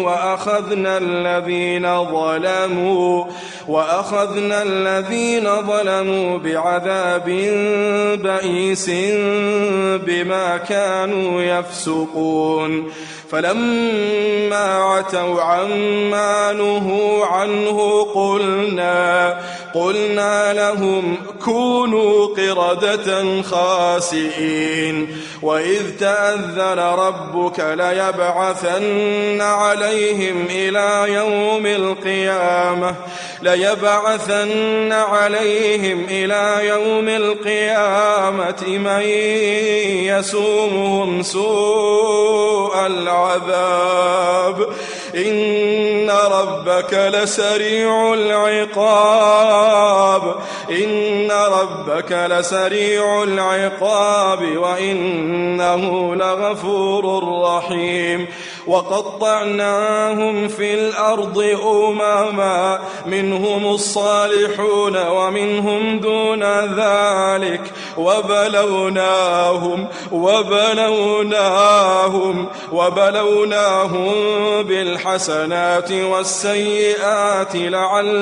وأخذنا الذين ظلموا بعذاب بئيس بما كانوا يفسقون. فلما عتوا عما نهوا عنه قلنا لهم كونوا قردة خاسئين. وإذ تأذن ربك ليبعثن عليهم إلى يوم القيامة من يسومهم سوء العذاب إن ربك لسريع العقاب وإنه لغفور رحيم. وقطعناهم في الأرض أمما منهم الصالحون ومنهم دون ذلك وبلوناهم بالحسنات والسيئات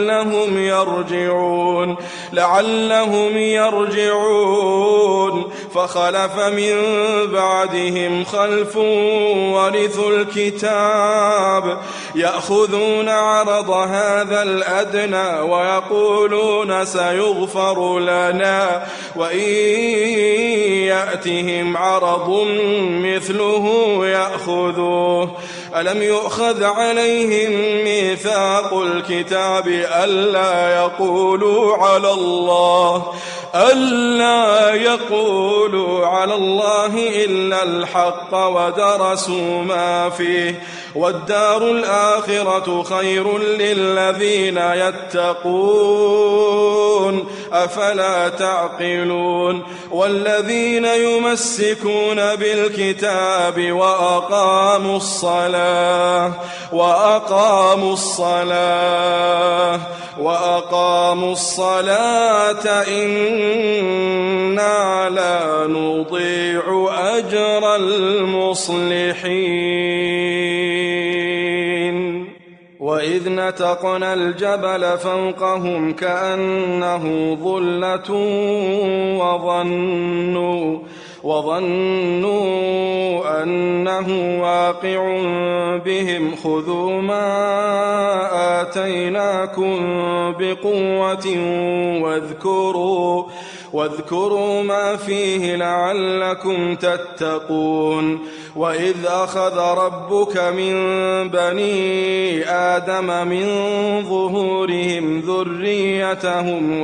لعلهم يرجعون. فخلف من بعدهم خلف ورثوا الكتاب يأخذون عرض هذا الأدنى ويقولون سيغفر لنا وإن يأتهم عرض مثله يأخذوه ألم يؤخذ عليهم ميثاق الكتاب ألا يقولوا على الله إلا الحق ودرسوا ما فيه والدار الآخرة خير للذين يتقون أفلا تعقلون والذين يمسكون بالكتاب وأقاموا الصلاة إنا لا نضيع أجر المصلحين وإذ نتقنا الجبل فوقهم كأنه ظلة وظنوا أنه واقع بهم خذوا ما آتيناكم بقوة واذكروا ما فيه لعلكم تتقون وإذ أخذ ربك من بني آدم من ظهورهم ذريتهم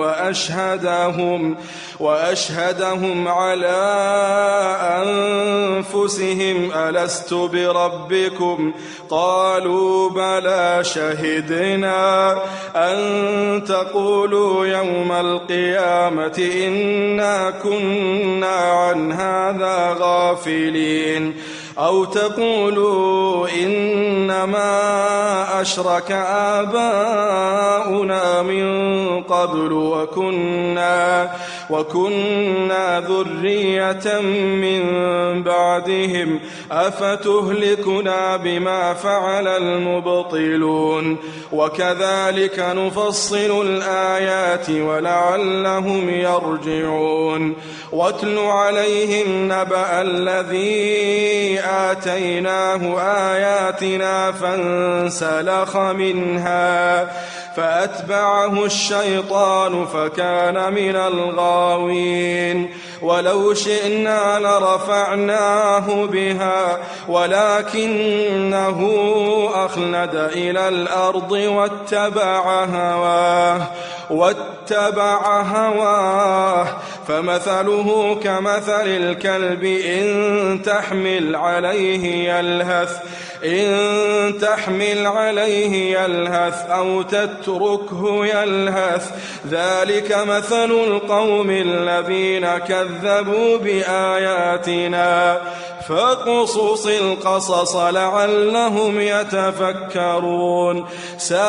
وأشهدهم على أنفسهم ألست بربكم قالوا بلى شهدنا أن تقولوا يوم القيامة إنا كنا عن هذا غافلين أو تقولوا إنما أشرك آباؤنا من قبل وكنا ذرية من بعدهم أفتهلكنا بما فعل المبطلون وكذلك نفصل الآيات ولعلهم يرجعون واتل عليهم نبأ الذي آتيناه آياتنا فانسلخ منها فأتبعه الشيطان فكان من الغاوين ولو شئنا لرفعناه بها ولكنه أخلد إلى الأرض واتبع هواه فمثله كمثل الكلب إن تحمل عليه يلهث أو تتركه يلهث ذلك مثل القوم الذين كذبوا بآياتنا فاقصص القصص لعلهم يتفكرون ساء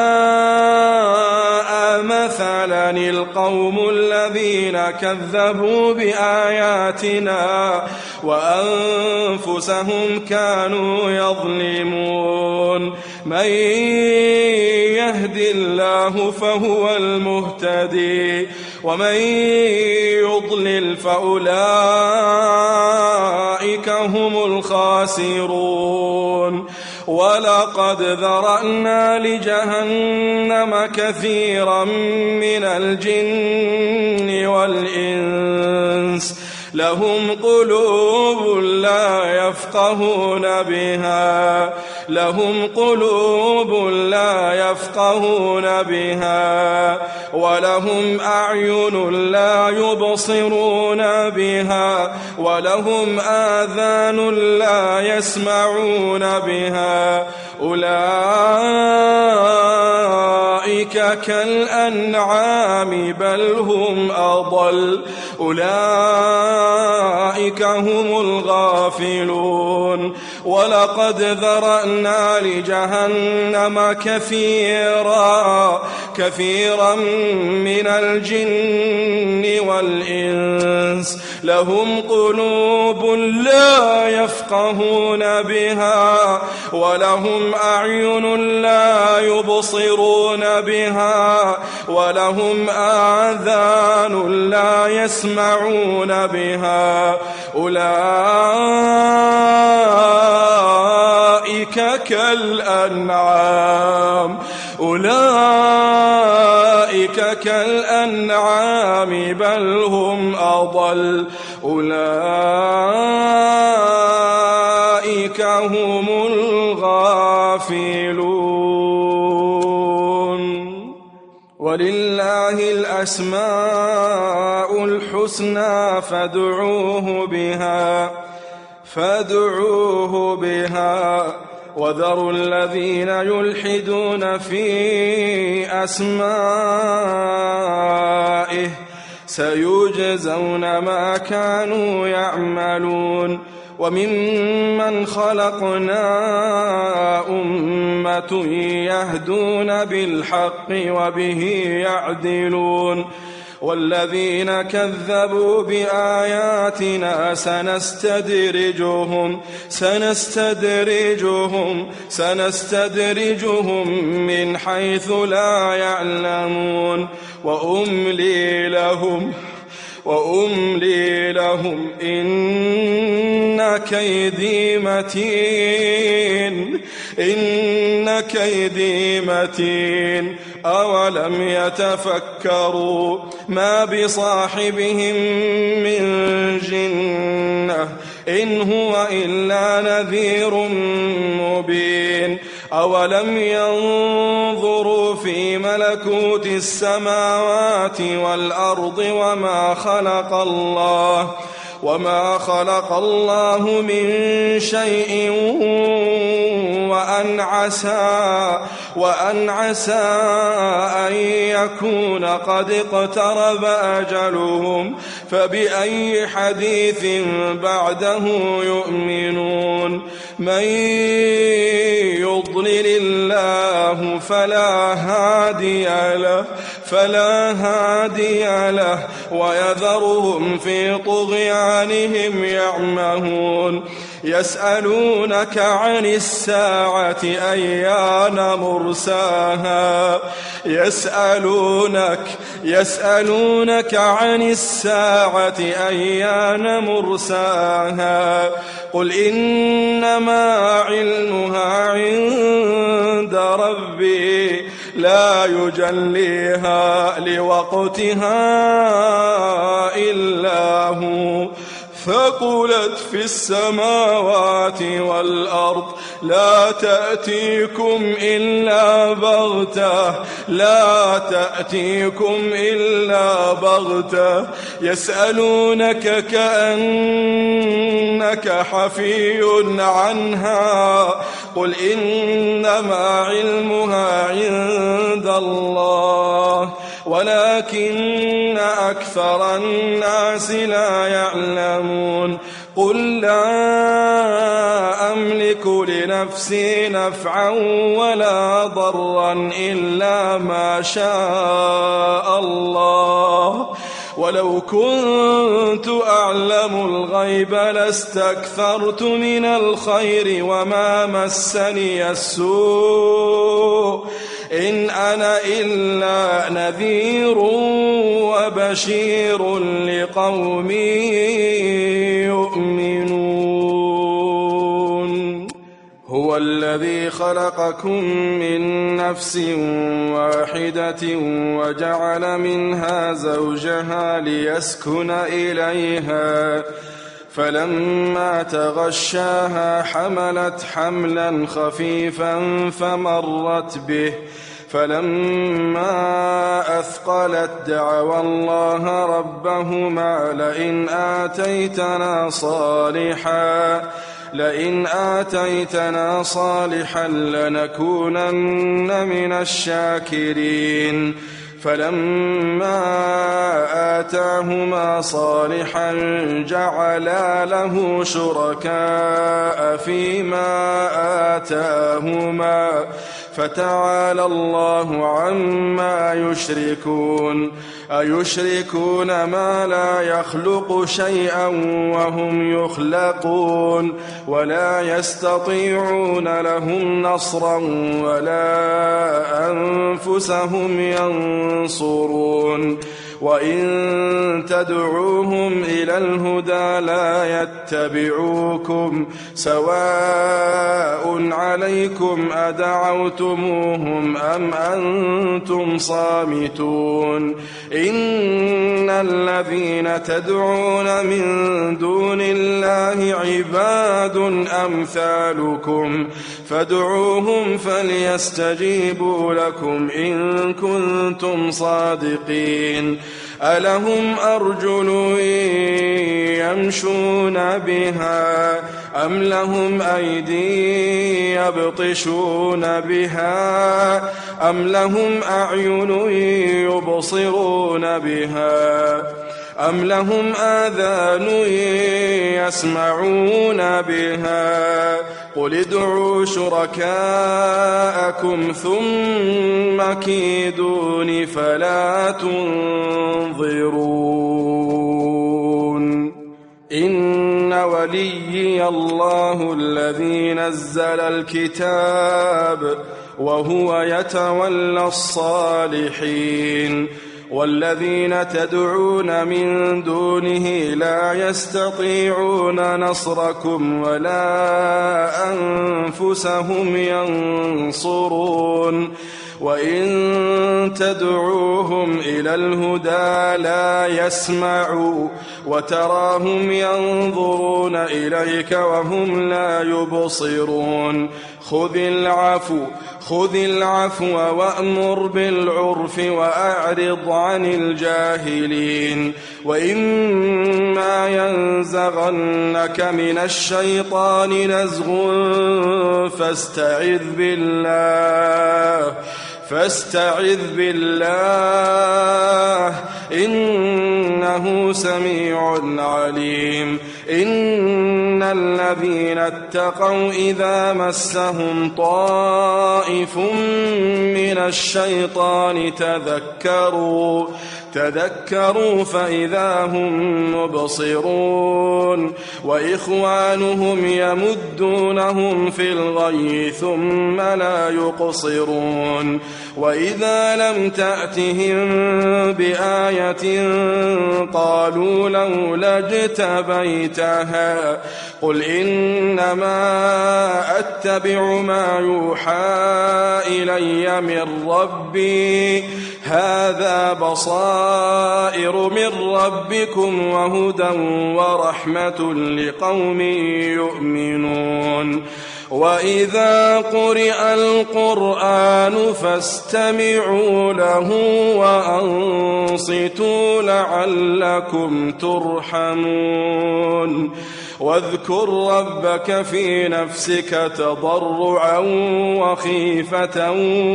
مثلا القوم الذين كذبوا بآياتنا وأنفسهم كانوا يظلمون من يهد الله فهو المهتدي ومن يضلل فأولئك هم الخاسرون ولقد ذرأنا لجهنم كثيرا من الجن والإنس لهم قلوب لا يفقهون بها ولهم أعين لا يبصرون بها ولهم آذان لا يسمعون بها أولئك كالأنعام بل هم أضل أولئك هم الغافلون ولقد ذرأنا لجهنم كثيرا من الجن والإنس لهم قلوب لا يفقهون بها ولهم أعين لا يبصرون بها ولهم آذان لا يسمعون بها أولئك كالأنعام بل هم أضل أولئك هم الغافلون ولله الأسماء الحسنى فادعوه بها وذروا الذين يلحدون في أسمائه سيجزون ما كانوا يعملون وممن خلقنا أمة يهدون بالحق وبه يعدلون والذين كذبوا بآياتنا سنستدرجهم من حيث لا يعلمون وأملي لهم إن كيدي متين أولم يتفكروا ما بصاحبهم من جنة إن هو إلا نذير مبين أولم ينظروا في ملكوت السماوات والأرض وما خلق الله من شيء وأن عسى أن يكون قد اقترب أجلهم فبأي حديث بعده يؤمنون من يضلل الله فلا هادي له ويذرهم في طغيانهم يعمهون يسألونك عن الساعة أيان مرساها يسألونك عن الساعة أيان مرساها قل إنما علمها عند ربي لا يجليها لوقتها إلا هو ثقلت في السماوات والأرض لا تأتيكم إلا بغتة يسألونك كأنك حفي عنها قل إنما علمها عند الله ولكن أكثر الناس لا يعلمون قل لا أملك لنفسي نفعا ولا ضرا إلا ما شاء الله ولو كنت أعلم الغيب لاستكثرت من الخير وما مسني السوء إن أنا إلا نذير وبشير لقوم يؤمنون هو الذي خلقكم من نفس واحدة وجعل منها زوجها ليسكن إليها فلما تغشاها حملت حملا خفيفا فمرت به فلما أثقلت دعوا الله ربهما لئن آتيتنا صالحا لنكونن من الشاكرين فلما آتاهما صالحا جعلا له شركاء فيما آتاهما فتعالى الله عما يشركون أيشركون ما لا يخلق شيئا وهم يخلقون ولا يستطيعون لهم نصرا ولا أنفسهم ينصرون وإن تدعوهم إلى الهدى لا يتبعوكم سواء عليكم أدعوتموهم أم أنتم صامتون إن الذين تدعون من دون الله عباد أمثالكم فادعوهم فليستجيبوا لكم إن كنتم صادقين ألهم أرجل يمشون بها أم لهم أيدي يبطشون بها أم لهم أعين يبصرون بها أم لهم آذان يسمعون بها قل ادعوا شركاءكم ثم كيدون فلا تنظرون إن وليي الله الذي نزل الكتاب وهو يتولى الصالحين والذين تدعون من دونه لا يستطيعون نصركم ولا أنفسهم ينصرون وإن تدعوهم إلى الهدى لا يسمعوا وتراهم ينظرون إليك وهم لا يبصرون خذ العفو وأمر بالعرف وأعرض عن الجاهلين وإما ينزغنك من الشيطان نزغ فاستعذ بالله إنه سميع عليم إن الذين اتقوا إذا مسهم طائف من الشيطان تذكروا فإذا هم مبصرون وإخوانهم يمدونهم في الغي ثم لا يقصرون وإذا لم تأتهم بآية قالوا لولا اجتبيتها قل إنما أتبع ما يوحى إلي من ربي هذا بصائر من ربكم وهدى ورحمة لقوم يؤمنون وإذا قرئ القرآن فاستمعوا له وأنصتوا لعلكم ترحمون واذكر ربك في نفسك تضرعا وخيفة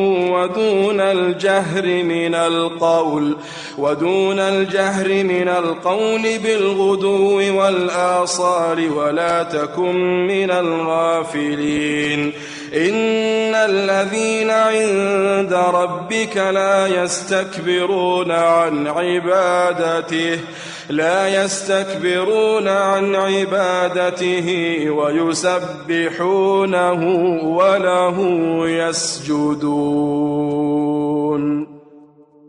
ودون الجهر من القول بالغدو والآصال ولا تكن من الغافلين إن الذين عند ربك لا يستكبرون عن عبادته ويسبحونه وله يسجدون